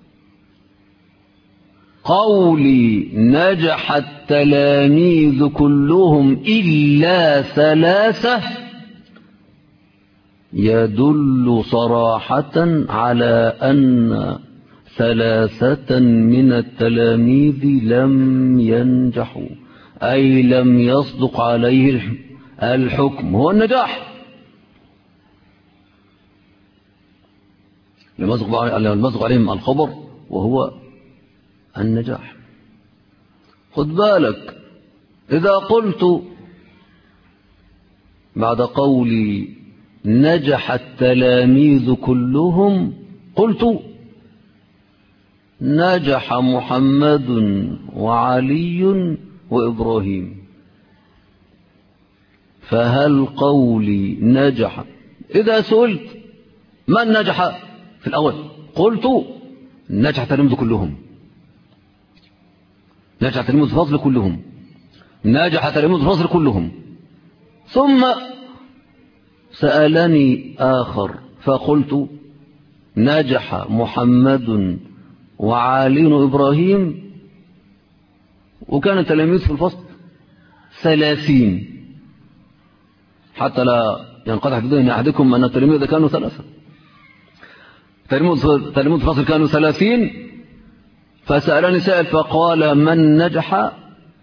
قولي نجح التلاميذ كلهم إلا ثلاثة يدل صراحة على أن ثلاثة من التلاميذ لم ينجحوا، أي لم يصدق عليه الحكم، هو النجاح. لم يصدق عليهم الخبر وهو النجاح. خد بالك، إذا قلت بعد قولي نجح التلاميذ كلهم قلت نجح محمد وعلي وإبراهيم، فهل قولي نجح؟ إذا سئلت من نجح في الأول قلت نجح التلاميذ كلهم، نجح تلاميذ الفصل كلهم، نجح تلاميذ الفصل كلهم. ثم سألني آخر فقلت نجح محمد وعلي وإبراهيم، وكان التلاميذ في الفصل 30، حتى لا ينقطع في ذهن أحدكم أن التلاميذ كانوا 3. تلاميذ الفصل كانوا 30. فسألني سائل فقال من نجح؟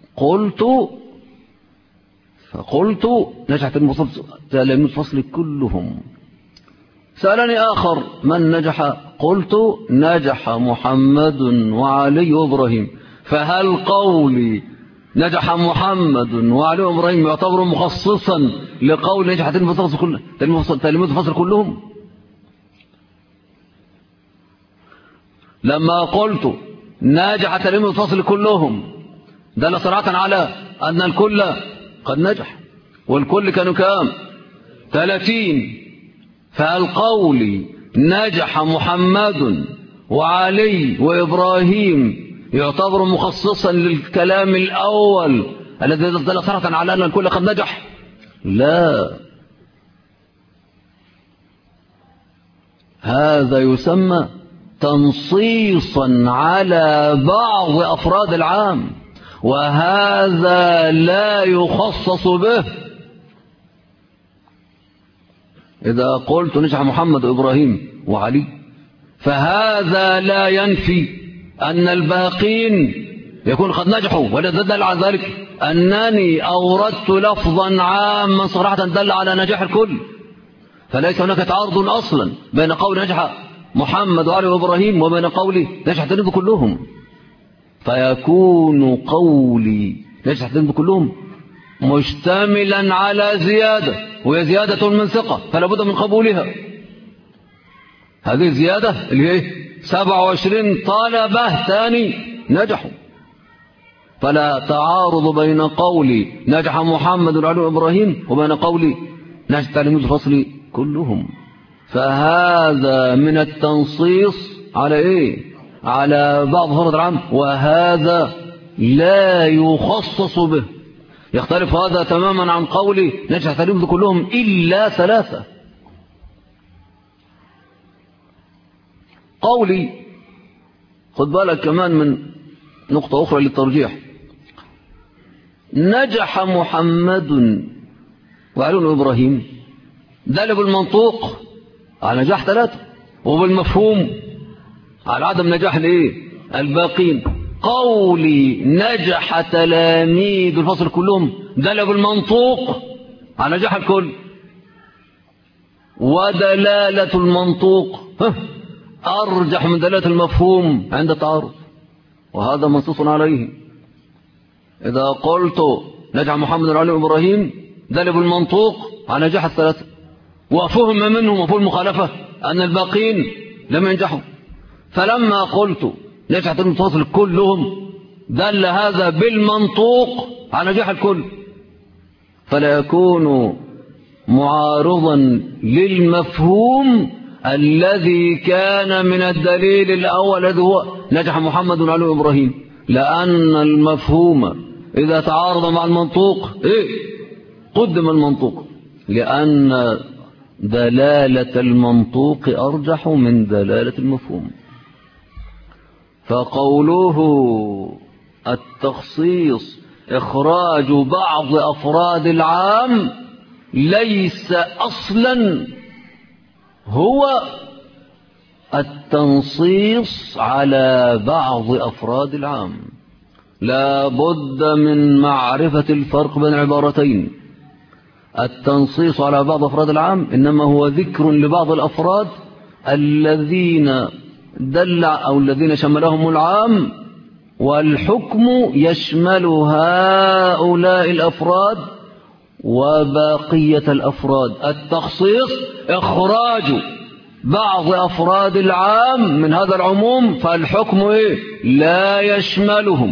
فقلت نجح تلاميذ الفصل كلهم. سألني آخر من نجح؟ قلت نجح محمد وعلي وإبراهيم، فهل قولي نجح محمد وعلي وإبراهيم يعتبر مخصصا لقول نجح تلاميذ الفصل كلهم؟ لما قلت نجح تلاميذ الفصل كلهم دل صراحة على أن الكل قد نجح، والكل كانوا كام؟ 30. فهل قولي نجح محمد وعلي وإبراهيم يعتبر مخصصا للكلام الأول الذي دل صراحة على أن الكل قد نجح؟ لا، هذا يسمى تنصيصا على بعض أفراد العام، وهذا لا يخصص به. إذا قلت نجح محمد وإبراهيم وعلي فهذا لا ينفي أن الباقين يكون قد نجحوا، ودل على ذلك أنني أوردت لفظا عاما صراحة دل على نجاح الكل. فليس هناك تعارض أصلا بين قول نجح محمد وعلي وإبراهيم وبين قولي نجح التلاميذ كلهم، فيكون قولي نجح التلاميذ كلهم مشتملا على زيادة، وهي زيادة من ثقة فلا بد من قبولها. هذه الزيادة اللي هي 27 طلبة ثاني نجحوا، فلا تعارض بين قولي نجح محمد وعلي وإبراهيم وبين قولي نجح تلاميذ الفصل كلهم. فهذا من التنصيص على إيه؟ على بعض أفراد العام، وهذا لا يخصص به. يختلف هذا تماما عن قولي نجح التلاميذ كلهم إلا ثلاثة. قولي خد بالك كمان من نقطة أخرى للترجيح. نجح محمد وعلي بن إبراهيم، ده بالمنطوق على نجاح ثلاثة، وبالمفهوم على عدم نجاح الايه الباقين. قولي نجح تلاميذ الفصل كلهم، ده بالمنطوق على نجاح الكل، ودلالة المنطوق أرجح من دلالة المفهوم عند التعارض، وهذا منصوص عليه. إذا قلت نجح محمد وعلي بن إبراهيم، ده بالمنطوق على نجاح الثلاثة، وفهم منهم مفهوم المخالفة أن الباقين لم ينجحوا. فلما قلت نجح تلاميذ الفصل كلهم، دل هذا بالمنطوق على نجاح الكل، فلا يكون معارضا للمفهوم الذي كان من الدليل الأول الذي هو نجح محمد وعلي بن إبراهيم، لأن المفهوم إذا تعارض مع المنطوق قدم المنطوق، لأن دلالة المنطوق أرجح من دلالة المفهوم. فقوله التخصيص إخراج بعض أفراد العام ليس أصلا هو التنصيص على بعض أفراد العام. لا بد من معرفة الفرق بين العبارتين. التنصيص على بعض أفراد العام إنما هو ذكر لبعض الأفراد الذين دل أو الذين شملهم العام، والحكم يشمل هؤلاء الأفراد وبقية الأفراد. التخصيص إخراج بعض أفراد العام من هذا العموم، فالحكم لا يشملهم.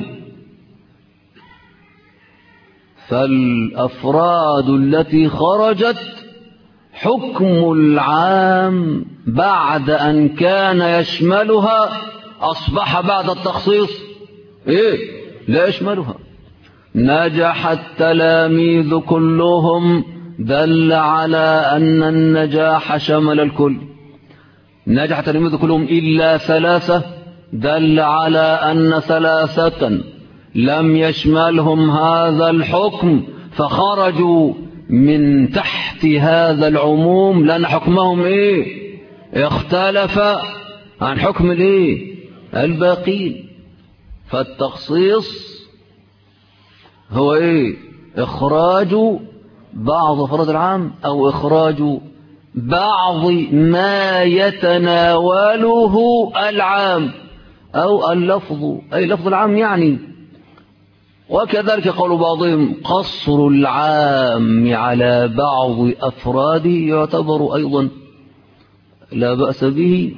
فالأفراد التي خرجت حكم العام بعد أن كان يشملها أصبح بعد التخصيص لا يشملها. نجح التلاميذ كلهم دل على أن النجاح شمل الكل. نجح التلاميذ كلهم إلا ثلاثة دل على أن ثلاثة لم يشملهم هذا الحكم فخرجوا من تحت هذا العموم، لأن حكمهم اختلف عن حكم الباقين. فالتخصيص هو إخراج بعض أفراد العام أو إخراج بعض ما يتناوله العام أو اللفظ أي لفظ العام يعني. وكذلك قول بعضهم قصر العام على بعض أفراده يعتبر أيضا لا بأس به،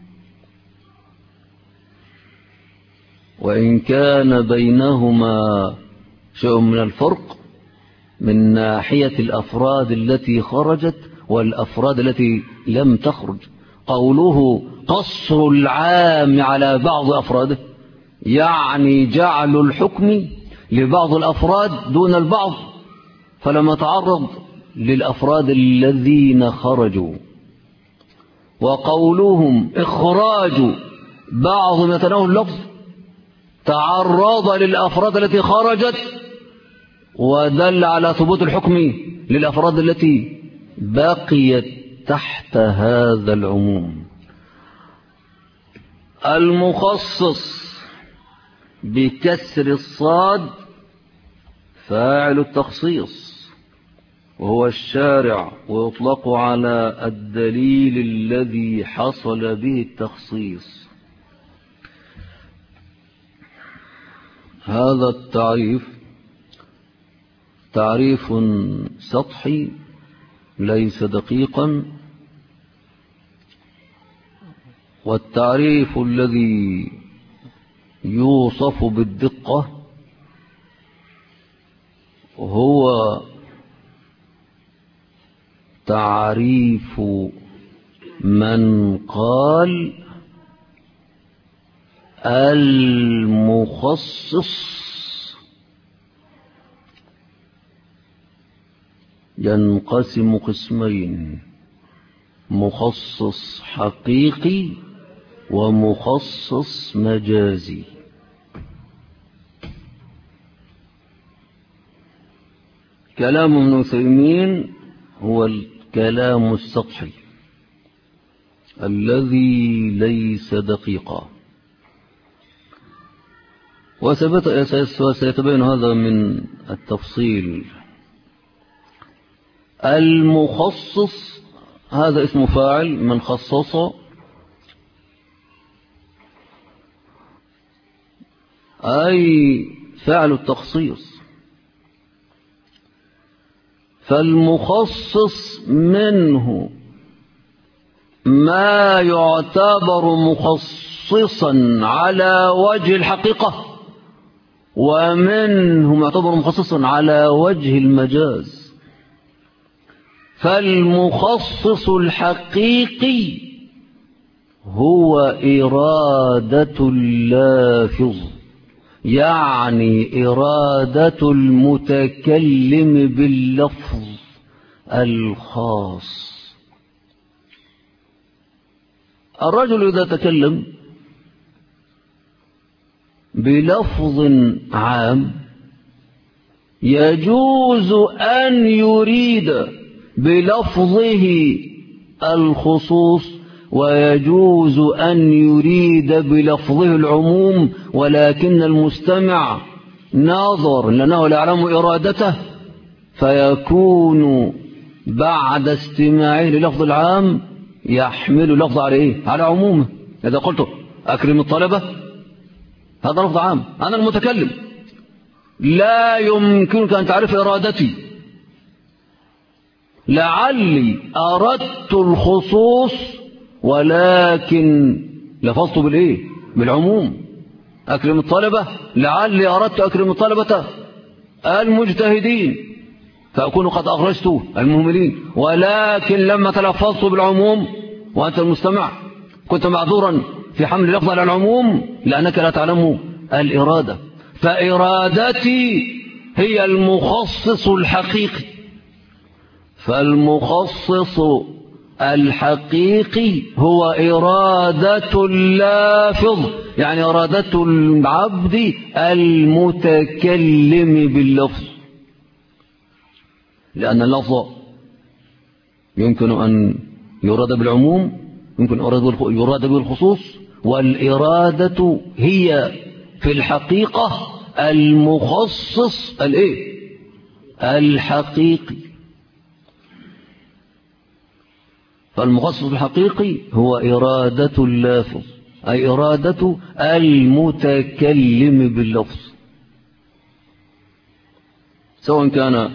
وإن كان بينهما شيء من الفرق من ناحية الأفراد التي خرجت والأفراد التي لم تخرج. قوله قصر العام على بعض أفراده يعني جعل الحكم لبعض الأفراد دون البعض، فلما تعرض للأفراد الذين خرجوا. وقولهم إخراج بعض ما يتناول اللفظ تعرض للأفراد التي خرجت ودل على ثبوت الحكم للأفراد التي بقيت تحت هذا العموم. المخصص بكسر الصاد فاعل التخصيص، وهو الشارع، ويطلق على الدليل الذي حصل به التخصيص. هذا التعريف تعريف سطحي ليس دقيقا، والتعريف الذي يوصف بالدقة هو تعريف من قال المخصص ينقسم قسمين: مخصص حقيقي ومخصص مجازي. كلام ابن عثيمين هو الكلام السطحي الذي ليس دقيقا، وسيتبين هذا من التفصيل. المخصص هذا اسم فاعل من خصص، أي فعل التخصيص. فالمخصص منه ما يعتبر مخصصا على وجه الحقيقة، ومنه ما يعتبر مخصصا على وجه المجاز. فالمخصص الحقيقي هو إرادة اللافظ، يعني إرادة المتكلم باللفظ الخاص. الرجل إذا تكلم بلفظ عام يجوز أن يريد بلفظه الخصوص، ويجوز أن يريد بلفظه العموم، ولكن المستمع ناظر لأنه لا يعلم إرادته، فيكون بعد استماعه للفظ العام يحمل لفظ على إيه؟ على عمومه. إذا قلت أكرم الطلبة هذا لفظ عام، أنا المتكلم لا يمكنك أن تعرف إرادتي، لعلي أردت الخصوص ولكن لفظت بالإيه؟ بالعموم. أكرم الطلبة لعلي أردت أكرم الطلبة المجتهدين فأكون قد أغرست المهملين، ولكن لما تلفظت بالعموم وأنت المستمع كنت معذورا في حمل لفظ على العموم لأنك لا تعلم الإرادة. فإرادتي هي المخصص الحقيقي. فالمخصص الحقيقي هو إرادة اللافظ، يعني إرادة العبد المتكلم باللفظ، لأن اللفظ يمكن أن يراد بالعموم، يمكن يراد بالخصوص، والإرادة هي في الحقيقة المخصص الحقيقي. فالمخصص الحقيقي هو إرادة اللافظ، أي إرادة المتكلم باللفظ، سواء كان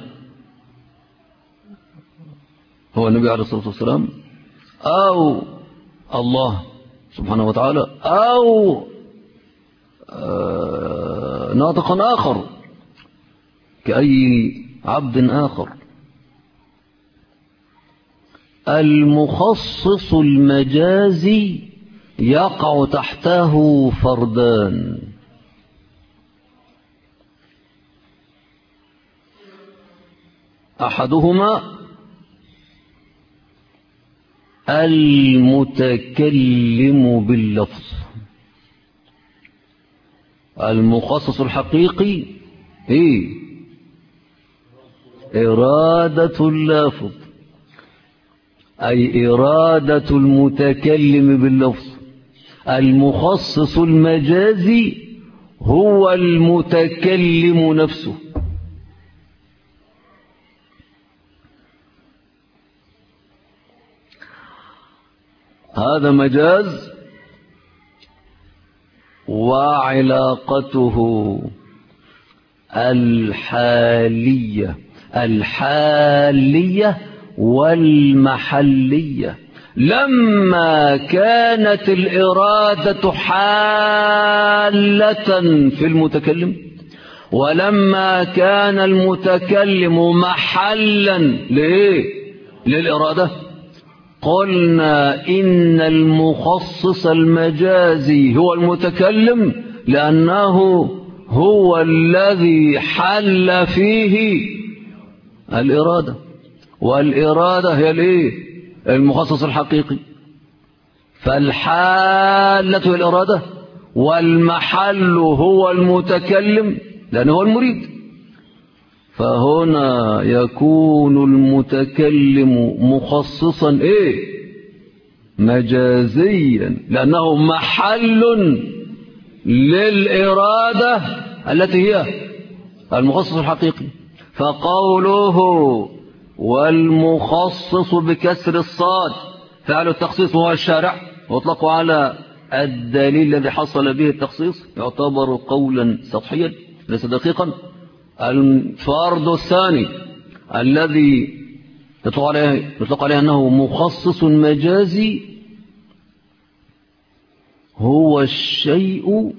هو النبي عليه الصلاة والسلام أو الله سبحانه وتعالى أو ناطق آخر كأي عبد آخر. المخصص المجازي يقع تحته فردان: أحدهما المتكلم باللفظ. المخصص الحقيقي إرادة اللافظ، أي إرادة المتكلم باللفظ. المخصص المجازي هو المتكلم نفسه. هذا مجاز، وعلاقته الحالية والمحلية. لما كانت الإرادة حالة في المتكلم، ولما كان المتكلم محلا للإرادة؟ قلنا إن المخصص المجازي هو المتكلم، لأنه هو الذي حل فيه الإرادة، والإرادة هي الإيه؟ المخصص الحقيقي. فالحالة الإرادة، والمحل هو المتكلم لأنه هو المريد. فهنا يكون المتكلم مخصصا إيه؟ مجازيا، لأنه محل للإرادة التي هي المخصص الحقيقي. فقوله والمخصص بكسر الصاد فعل التخصيص هو الشارع، واطلق على الدليل الذي حصل به التخصيص يعتبر قولا سطحيا ليس دقيقا. الفرد الثاني الذي يطلق عليه أنه مخصص مجازي هو الشيء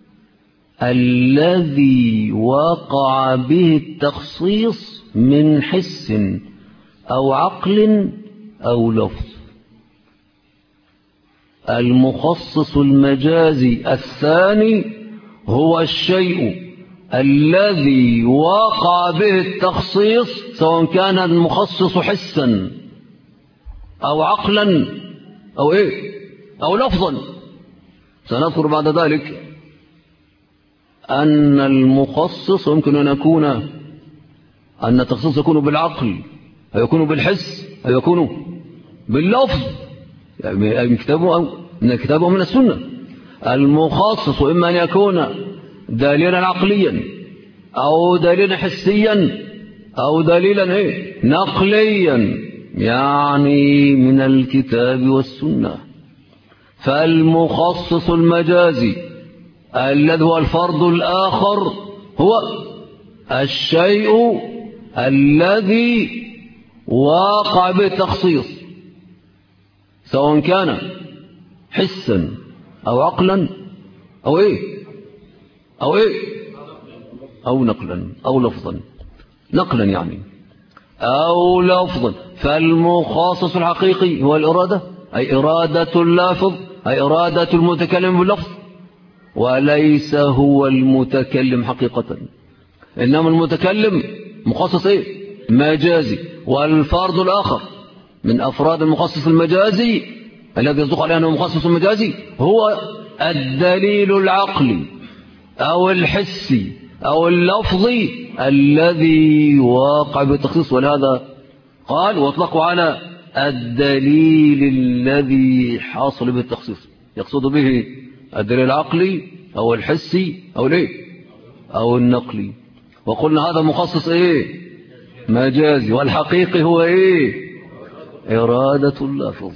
الذي وقع به التخصيص من حس أو عقل أو لفظ. المخصص المجازي الثاني هو الشيء الذي وقع به التخصيص، سواء كان المخصص حسا أو عقلا أو إيه أو لفظا. سنذكر بعد ذلك أن المخصص يمكن أن يكون أن التخصيص يكون بالعقل أو يكون بالحس أو يكون باللفظ، يعني من الكتاب ومن السنة. المخصص إما أن يكون دليلا عقليا أو دليلا حسيا أو دليلا إيه؟ نقليا، يعني من الكتاب والسنة. فالمخصص المجازي الذي هو الفرد الآخر هو الشيء الذي واقع بالتخصيص، سواء كان حسا أو عقلا أو إيه أو إيه أو نقلا أو لفظا، نقلا يعني أو لفظا. فالمخصص الحقيقي هو الإرادة، أي إرادة اللافظ، أي إرادة المتكلم باللفظ، وليس هو المتكلم حقيقة، إنما المتكلم مخصص إيه؟ مجازي. والفرد الآخر من أفراد المخصص المجازي الذي يصدق عليه أنه مخصص مجازي هو الدليل العقلي أو الحسي أو اللفظي الذي واقع بالتخصيص. ولهذا قال واطلقوا على الدليل الذي حاصل بالتخصيص، يقصد به الدليل العقلي أو الحسي أو ليه أو النقلي. وقلنا هذا مخصص إيه؟ مجازي. والحقيقي هو إيه؟ إرادة اللفظ.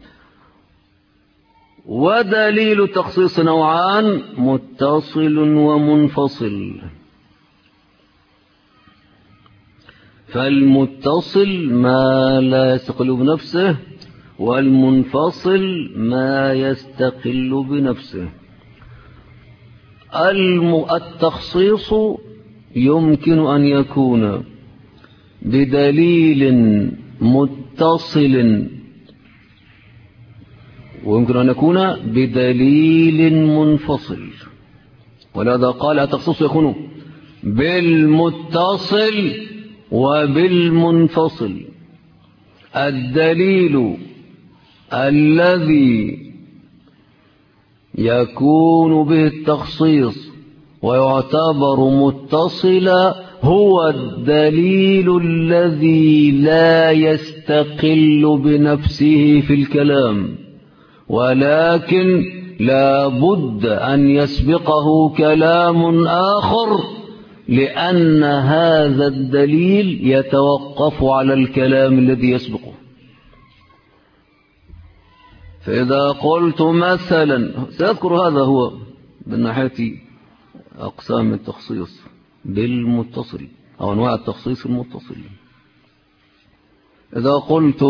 ودليل التخصيص نوعان: متصل ومنفصل. فالمتصل ما لا يستقل بنفسه، والمنفصل ما يستقل بنفسه. التخصيص يمكن أن يكون بدليل متصل، ويمكن أن يكون بدليل منفصل. ولهذا قال التخصيص يكون بالمتصل وبالمنفصل. الدليل الذي يكون به التخصيص ويعتبر متصلا هو الدليل الذي لا يستقل بنفسه في الكلام، ولكن لا بد أن يسبقه كلام آخر، لأن هذا الدليل يتوقف على الكلام الذي يسبقه. فإذا قلت مثلا، سأذكر هذا هو من ناحية أقسام التخصيص بالمتصل أو أنواع التخصيص المتصل. إذا قلت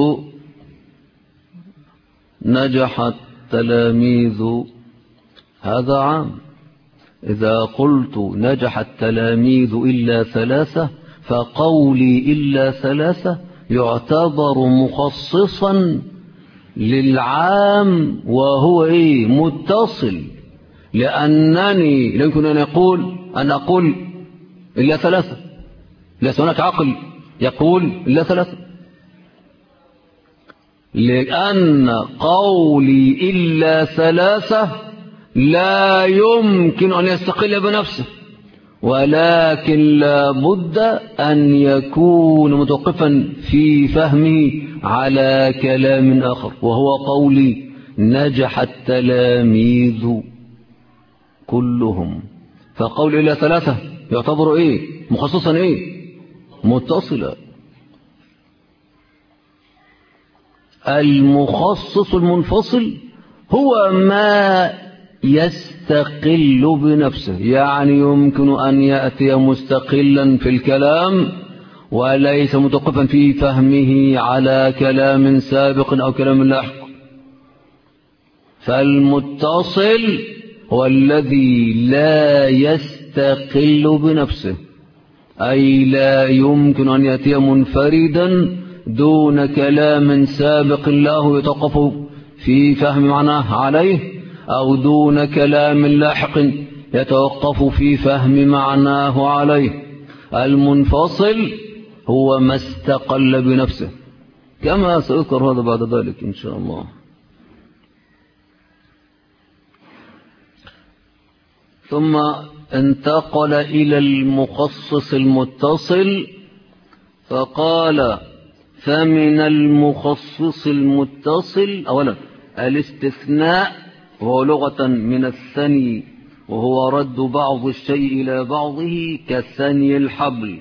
نجح التلاميذ هذا عام. إذا قلت نجح التلاميذ إلا ثلاثة، فقولي إلا ثلاثة يعتبر مخصصا للعام وهو إيه؟ متصل. لأنني لا يمكن أن أقول إلا ثلاثة، ليس هناك عقل يقول إلا ثلاثة، لأن قولي إلا ثلاثة لا يمكن أن يستقل بنفسه، ولكن لا بد أن يكون متوقفا في فهمه على كلام آخر، وهو قولي نجح التلاميذ كلهم. فقول إلا ثلاثة يعتبر إيه؟ مخصصا إيه؟ متصلا. المخصص المنفصل هو ما يستقل بنفسه، يعني يمكن أن يأتي مستقلا في الكلام وليس متوقفا في فهمه على كلام سابق أو كلام لاحق. فالمتصل هو الذي لا يستقل بنفسه، أي لا يمكن أن يأتي منفردا دون كلام سابق له يتوقف في فهم معناه عليه، أو دون كلام لاحق يتوقف في فهم معناه عليه. المنفصل هو ما استقل بنفسه، كما سأذكر هذا بعد ذلك إن شاء الله. ثم انتقل إلى المخصص المتصل فقال: فمن المخصص المتصل أولا الاستثناء، وهو لغة من الثني، وهو رد بعض الشيء إلى بعضه كثني الحبل.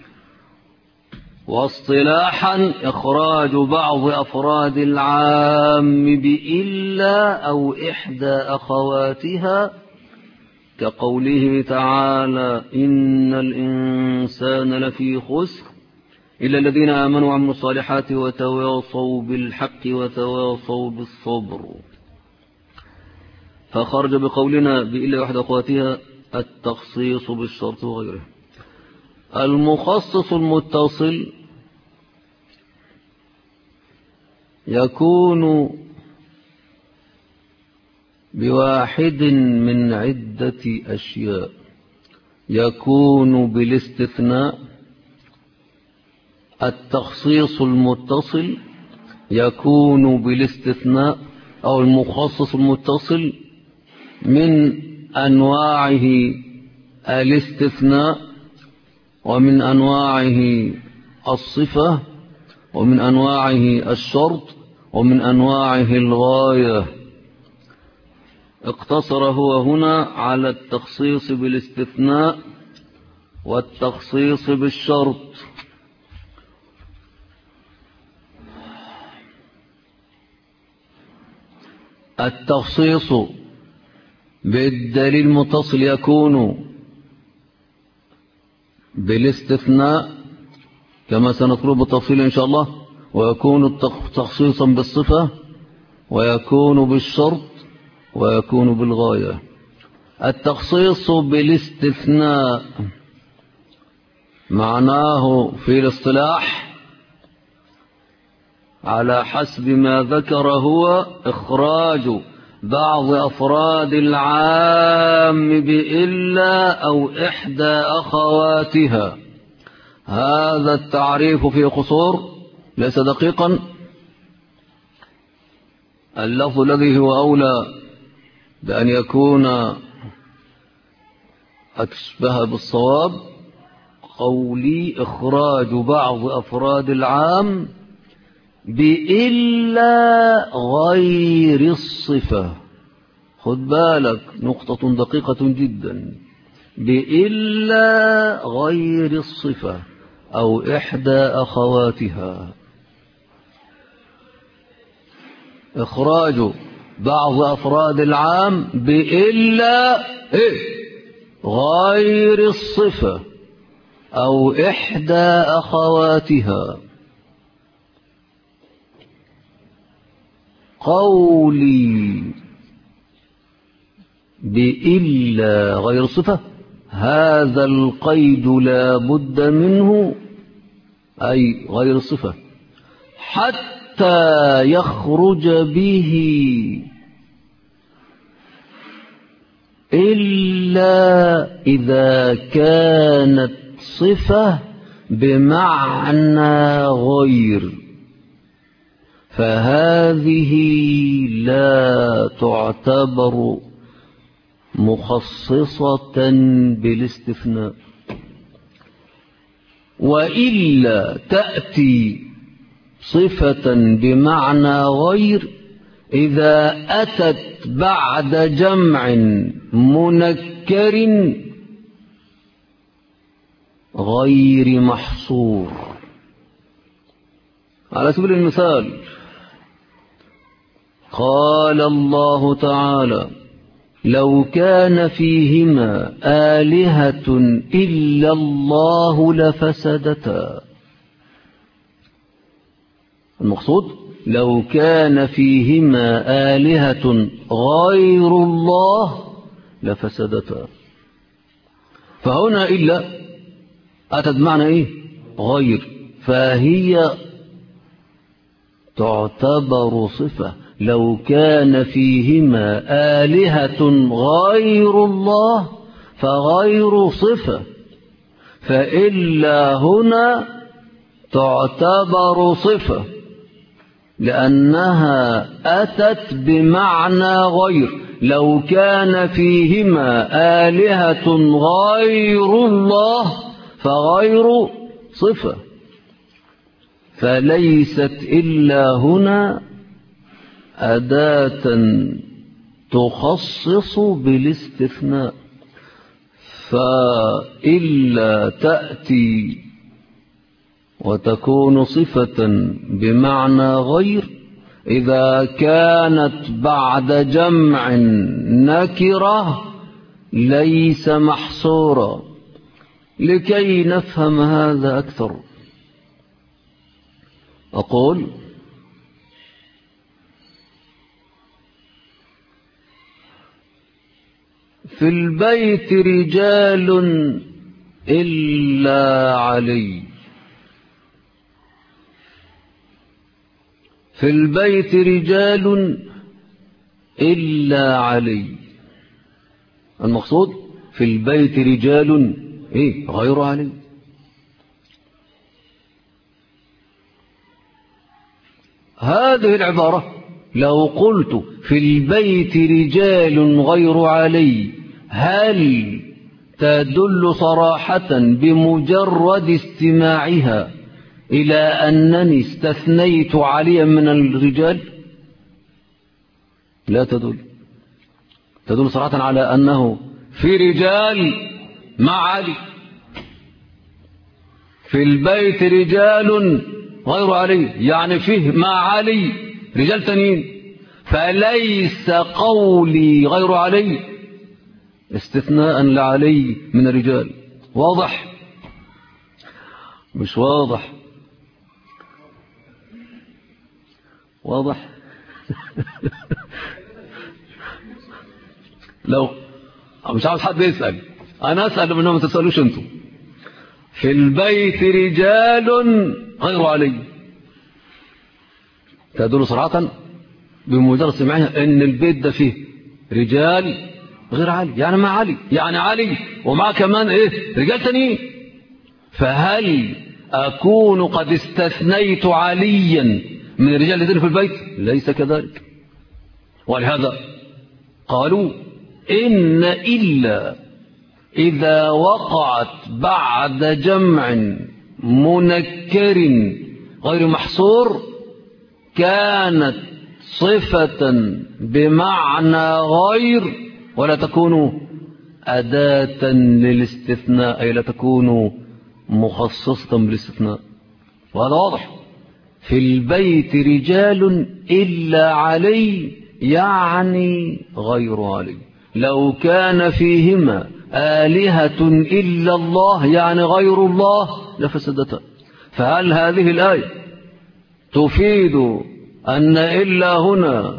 واصطلاحا إخراج بعض أفراد العام بإلا أو إحدى أخواتها، كقوله تعالى: إن الإنسان لفي خسر إلا الذين آمنوا وعملوا الصالحات وتواصوا بالحق وتواصوا بالصبر. فخرج بقولنا بإلا وحد أخواتها التخصيص بالشرط وغيره. المخصص المتصل يكون بواحد من عدة أشياء. يكون بالاستثناء. التخصيص المتصل يكون بالاستثناء أو المخصص المتصل من أنواعه الاستثناء، ومن أنواعه الصفة، ومن أنواعه الشرط، ومن أنواعه الغاية. اقتصر هو هنا على التخصيص بالاستثناء والتخصيص بالشرط. التخصيص بالدليل المتصل يكون بالاستثناء كما سنذكره بالتفصيل إن شاء الله، ويكون تخصيصا بالصفة، ويكون بالشرط، ويكون بالغاية. التخصيص بالاستثناء معناه في الاصطلاح على حسب ما ذكر هو إخراج بعض أفراد العام بإلا أو إحدى أخواتها. هذا التعريف فيه قصور ليس دقيقا. اللفظ الذي هو أولى بأن يكون أشبه بالصواب قولي إخراج بعض أفراد العام بإلا غير الصفة. خد بالك، نقطة دقيقة جدا. بإلا غير الصفة أو إحدى أخواتها. إخراج بعض أفراد العام بإلا غير الصفة أو إحدى أخواتها. قولي بإلا غير الصفة هذا القيد لا بد منه، أي غير الصفة حتى يخرج به إلا إذا كانت صفة بمعنى غير، فهذه لا تعتبر مخصصة بالاستثناء. وإلا تأتي صفة بمعنى غير إذا أتت بعد جمع منكر غير محصور. على سبيل المثال قال الله تعالى: لو كان فيهما آلهة إلا الله لفسدتا. المقصود لو كان فيهما آلهة غير الله لفسدتا، فهنا إلا أتت معنى إيه؟ غير، فهي تعتبر صفة. لو كان فيهما آلهة غير الله فغير صفة، فإلا هنا تعتبر صفة لأنها أتت بمعنى غير. لو كان فيهما آلهة غير الله فغير صفة، فليست إلا هنا أداة تخصص بالاستثناء. فإلا تأتي وتكون صفة بمعنى غير إذا كانت بعد جمع نكرة ليس محصورا. لكي نفهم هذا أكثر أقول: في البيت رجال إلا علي. في البيت رجال إلا علي. المقصود في البيت رجال إيه؟ غير علي. هذه العبارة لو قلت في البيت رجال غير علي، هل تدل صراحة بمجرد استماعها إلى أنني استثنيت عليا من الرجال؟ لا تدل. تدل صراحة على أنه في رجال مع علي. في البيت رجال غير علي يعني فيه مع علي رجال تانيين، فليس قولي غير علي استثناء لعلي من الرجال. واضح؟ مش واضح؟ واضح؟ لو مش عاوز حد يسأل، أنا أسأل منهم، ما تسألوش أنتم. في البيت رجال غير علي تدل صراحة بمجرد سماعها أن البيت ده فيه رجال غير علي، يعني مع علي، يعني علي ومع كمان إيه؟ رجال تانيين. فهل أكون قد استثنيت عليا من الرجال الذين في البيت؟ ليس كذلك. ولهذا قالوا إن إلا إذا وقعت بعد جمع منكر غير محصور كانت صفة بمعنى غير ولا تكون أداة للاستثناء، أي لا تكون مخصصة بالاستثناء. وهذا واضح. في البيت رجال إلا علي يعني غير علي. لو كان فيهما آلهة إلا الله يعني غير الله لفسدتا. فهل هذه الآية تفيد أن إلا هنا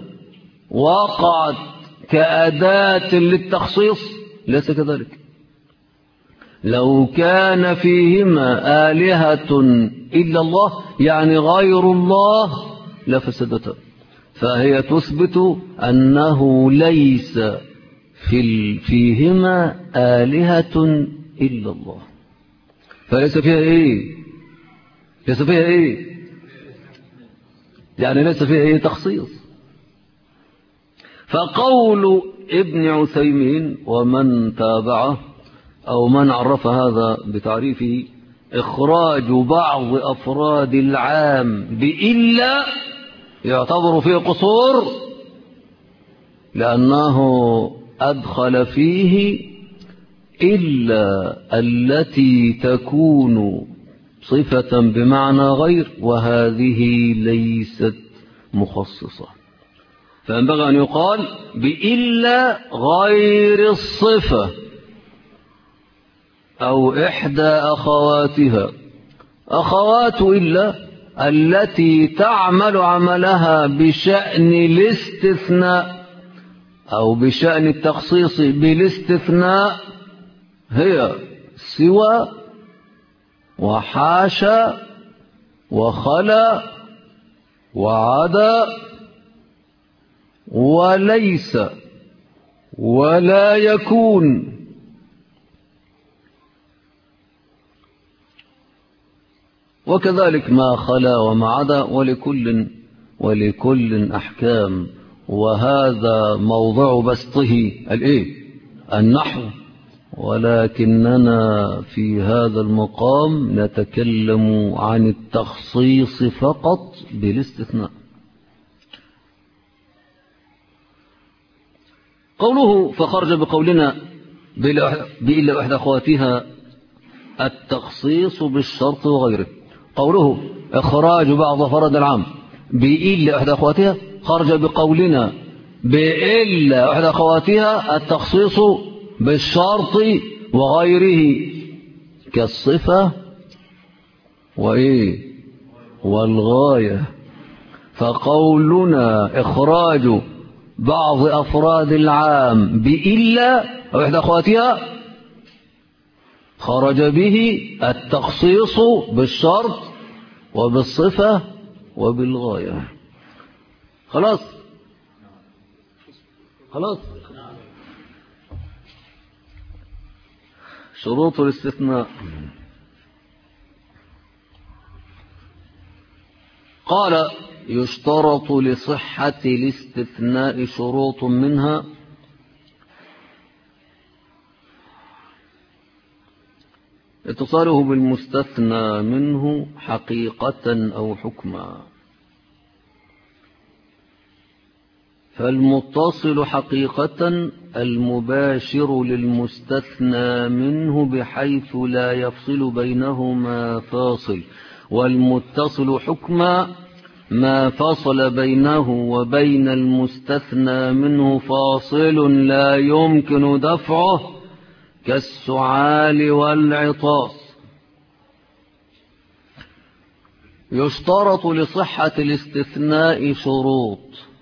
وقعت كأداة للتخصيص؟ ليس كذلك. لو كان فيهما آلهة إلا الله يعني غير الله لفسدتا، فهي تثبت أنه ليس فيهما آلهة إلا الله، فليس فيها إيه؟ ليس فيها إيه؟ يعني ليس فيها إيه تخصيص. فقول ابن عثيمين ومن تابعه أو من عرف هذا بتعريفه إخراج بعض أفراد العام بإلا يعتبر فيه قصور، لأنه أدخل فيه إلا التي تكون صفة بمعنى غير، وهذه ليست مخصصة، فينبغي أن يقال بإلا غير الصفة أو إحدى أخواتها. أخوات إلا التي تعمل عملها بشأن الاستثناء أو بشأن التخصيص بالاستثناء هي سوى وحاشا وخلا وعدا وليس ولا يكون. وكذلك ما خلا وما عدا، ولكل أحكام، وهذا موضع بسطه النحو، ولكننا في هذا المقام نتكلم عن التخصيص فقط بالاستثناء. قوله فخرج بقولنا بإلا إحدى أخواتها التخصيص بالشرط وغيره. قوله إخراج بعض أفراد العام بإلا إحدى أخواتها خرج بقولنا بإلا إحدى أخواتها التخصيص بالشرط وغيره كالصفة والغاية. فقولنا إخراج بعض أفراد العام بإلا أو إحدى أخواتها خرج به التخصيص بالشرط وبالصفة وبالغاية. خلاص شروط الاستثناء. قال يشترط لصحة الاستثناء شروط، منها اتصاله بالمستثنى منه حقيقة أو حكما. فالمتصل حقيقة المباشر للمستثنى منه بحيث لا يفصل بينهما فاصل، والمتصل حكما ما فصل بينه وبين المستثنى منه فاصل لا يمكن دفعه كالسعال والعطاس. يشترط لصحة الاستثناء شروط.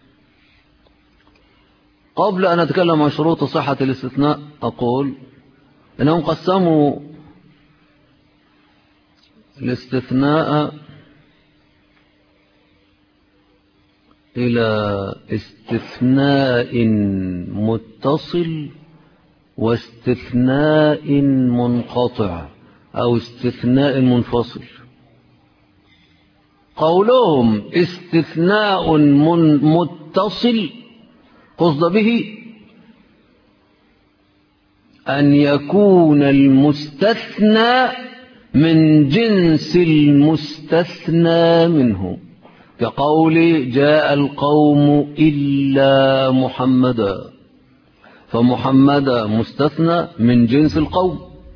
قبل أن أتكلم عن شروط صحة الاستثناء أقول إنهم قسموا الاستثناء إلى استثناء متصل واستثناء منقطع أو استثناء منفصل. قولهم استثناء متصل قصد به أن يكون المستثنى من جنس المستثنى منه، كقول جاء القوم إلا محمدا، فمحمدا مستثنى من جنس القوم.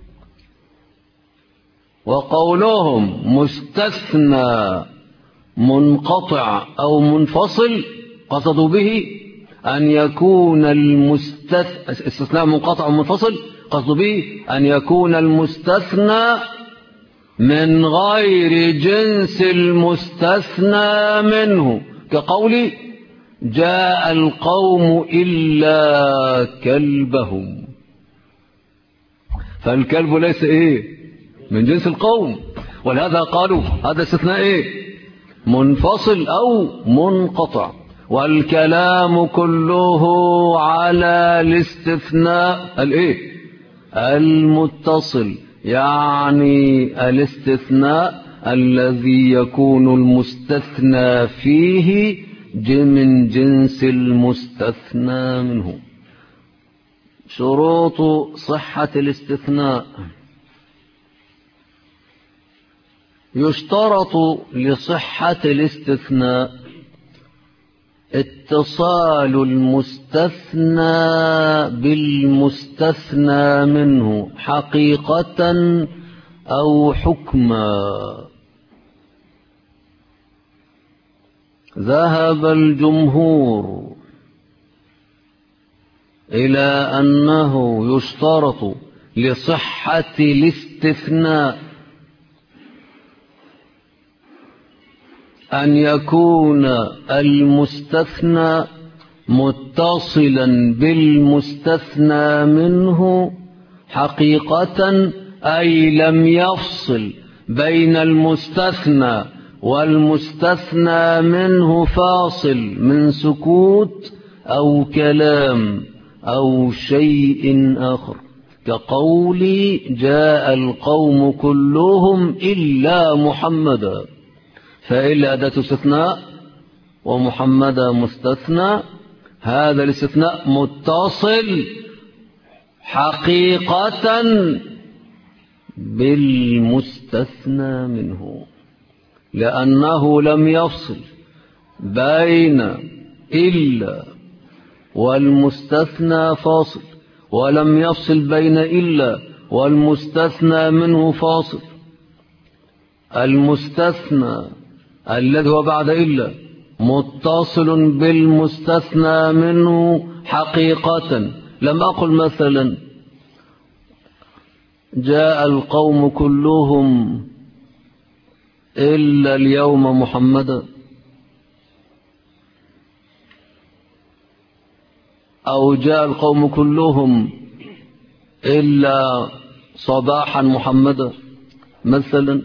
وقولهم مستثنى منقطع أو منفصل قصدوا به أن يكون استثناء منقطع ومنفصل قصدوا به أن يكون المستثنى من غير جنس المستثنى منه، كقول جاء القوم إلا كلبهم. فالكلب ليس إيه من جنس القوم، ولهذا قالوا هذا استثناء إيه منفصل أو منقطع. والكلام كله على الاستثناء الإيه المتصل، يعني الاستثناء الذي يكون المستثنى فيه من جنس المستثنى منه. شروط صحة الاستثناء: يشترط لصحة الاستثناء اتصال المستثنى بالمستثنى منه حقيقة أو حكما. ذهب الجمهور إلى أنه يشترط لصحة الاستثناء أن يكون المستثنى متصلا بالمستثنى منه حقيقة، أي لم يفصل بين المستثنى والمستثنى منه فاصل من سكوت أو كلام أو شيء آخر، كقولي جاء القوم كلهم إلا محمدا، فإلا أداة استثناء ومحمدا مستثنى، هذا الاستثناء متصل حقيقة بالمستثنى منه، لأنه لم يفصل بين إلا والمستثنى فاصل، ولم يفصل بين إلا والمستثنى منه فاصل. المستثنى الذي هو بعد إلا متصل بالمستثنى منه حقيقة. لم أقل مثلا جاء القوم كلهم إلا اليوم محمدا، أو جاء القوم كلهم إلا صباحا محمدا مثلا.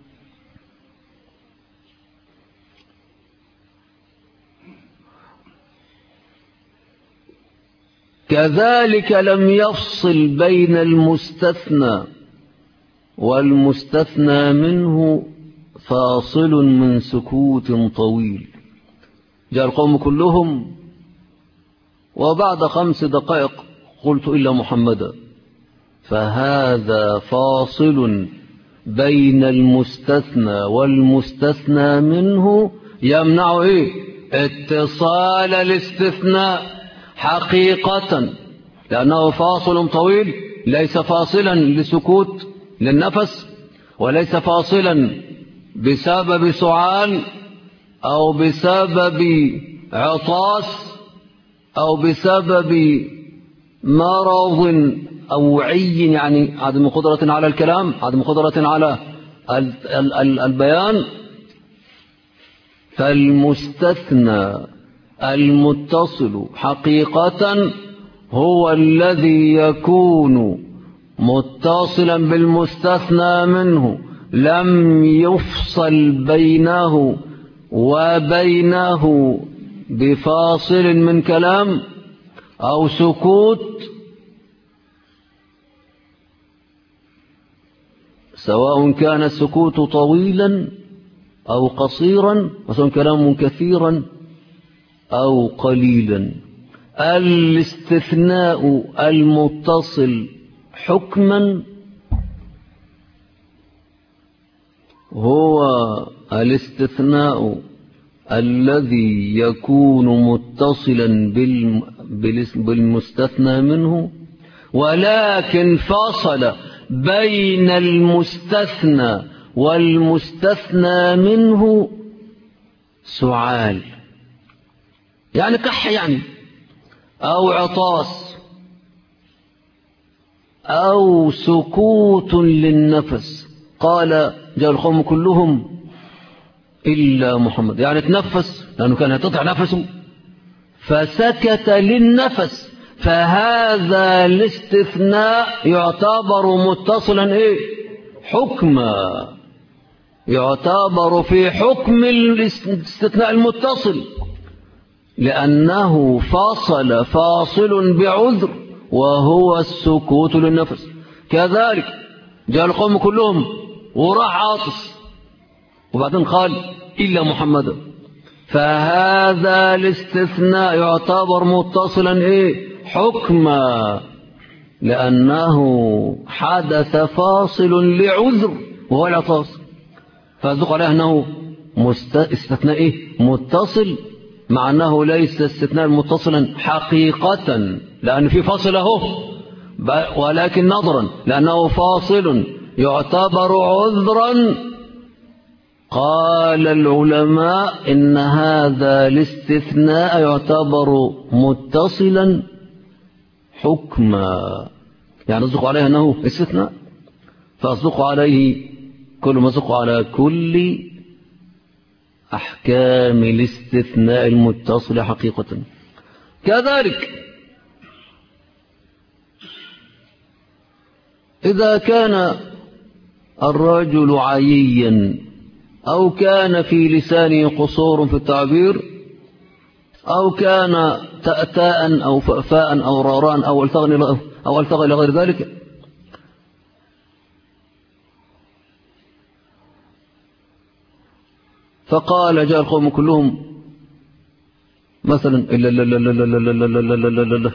كذلك لم يفصل بين المستثنى والمستثنى منه فاصل من سكوت طويل. جاء القوم كلهم وبعد 5 دقائق قلت إلا محمدا، فهذا فاصل بين المستثنى والمستثنى منه يمنع إيه اتصال الاستثناء حقيقة، لأنه فاصل طويل، ليس فاصلا لسكوت للنفس، وليس فاصلا بسبب سعال أو بسبب عطاس أو بسبب مرض أوعي، يعني عدم قدرة على الكلام، عدم قدرة على البيان. فالمستثنى المتصل حقيقة هو الذي يكون متصلا بالمستثنى منه، لم يفصل بينه وبينه بفاصل من كلام أو سكوت، سواء كان السكوت طويلا أو قصيرا، وسواء كلام كثيرا أو قليلا. الاستثناء المتصل حكما هو الاستثناء الذي يكون متصلا بالمستثنى منه، ولكن فصل بين المستثنى والمستثنى منه سعال، يعني كح، يعني أو عطاس أو سكوت للنفس. قال جاء القوم كلهم إلا محمد، يعني تنفس لأنه كان يتقطع نفسه فسكت للنفس، فهذا الاستثناء يعتبر متصلا ايه حكما، يعتبر في حكم الاستثناء المتصل، لأنه فاصل بعذر وهو السكوت للنفس. كذلك جاء القوم كلهم وراح عاطس وبعدين قال إلا محمدا، فهذا الاستثناء يعتبر متصلا ايه حكما، لأنه حدث فاصل لعذر وهو العطاس، فأصدق عليه أنه استثناء ايه متصل، مع أنه ليس استثناء متصلا حقيقة لأن في فاصل اهو، ولكن نظرا لأنه فاصل يعتبر عذرا. قال العلماء إن هذا الاستثناء يعتبر متصلا حكما، يعني أصدق عليه أنه استثناء، فأصدق عليه كل ما أصدق على كل أحكام الاستثناء المتصل حقيقة. كذلك إذا كان الرجل عييا أو كان في لسانه قصور في التعبير أو كان تأتاء أو فأفاء أو راران أو التغى إلى غير ذلك، فقال جاء القوم كلهم مثلا إلا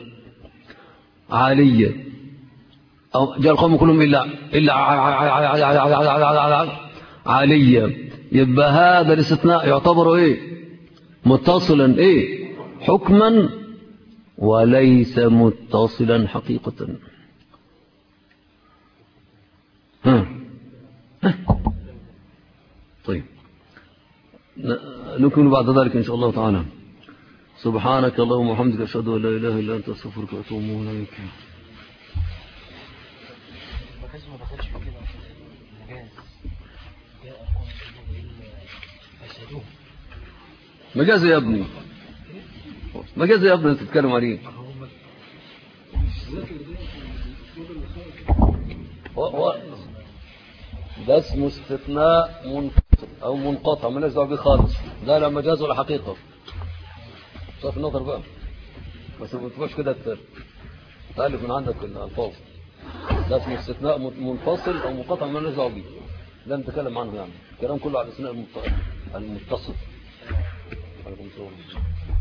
عليا، أو جاء القوم كلهم إلا عليا، يبقى هذا الاستثناء يعتبر ايه متصلا ايه حكما وليس متصلا حقيقة. طيب نكمل بعد ذلك إن شاء الله تعالى. سبحانك اللهم وبحمدك أشهد أن لا إله إلا أنت أستغفرك وأتوب إليك. مجاز يا ابني، مجاز يا ابني تتكلم عليه. ده اسمه استثناء منفصل او منقطع مالناش دعوه بيه خالص، ده لا مجاز ولا حقيقه. شايف النظر بقى، بس ما تبقاش كده تألف من عندك الالفاظ. ده اسمه استثناء منفصل او منقطع مالناش دعوه بيه، لا نتكلم عنه، يعني الكلام كله على الاستثناء المتصل. عليكم السلام.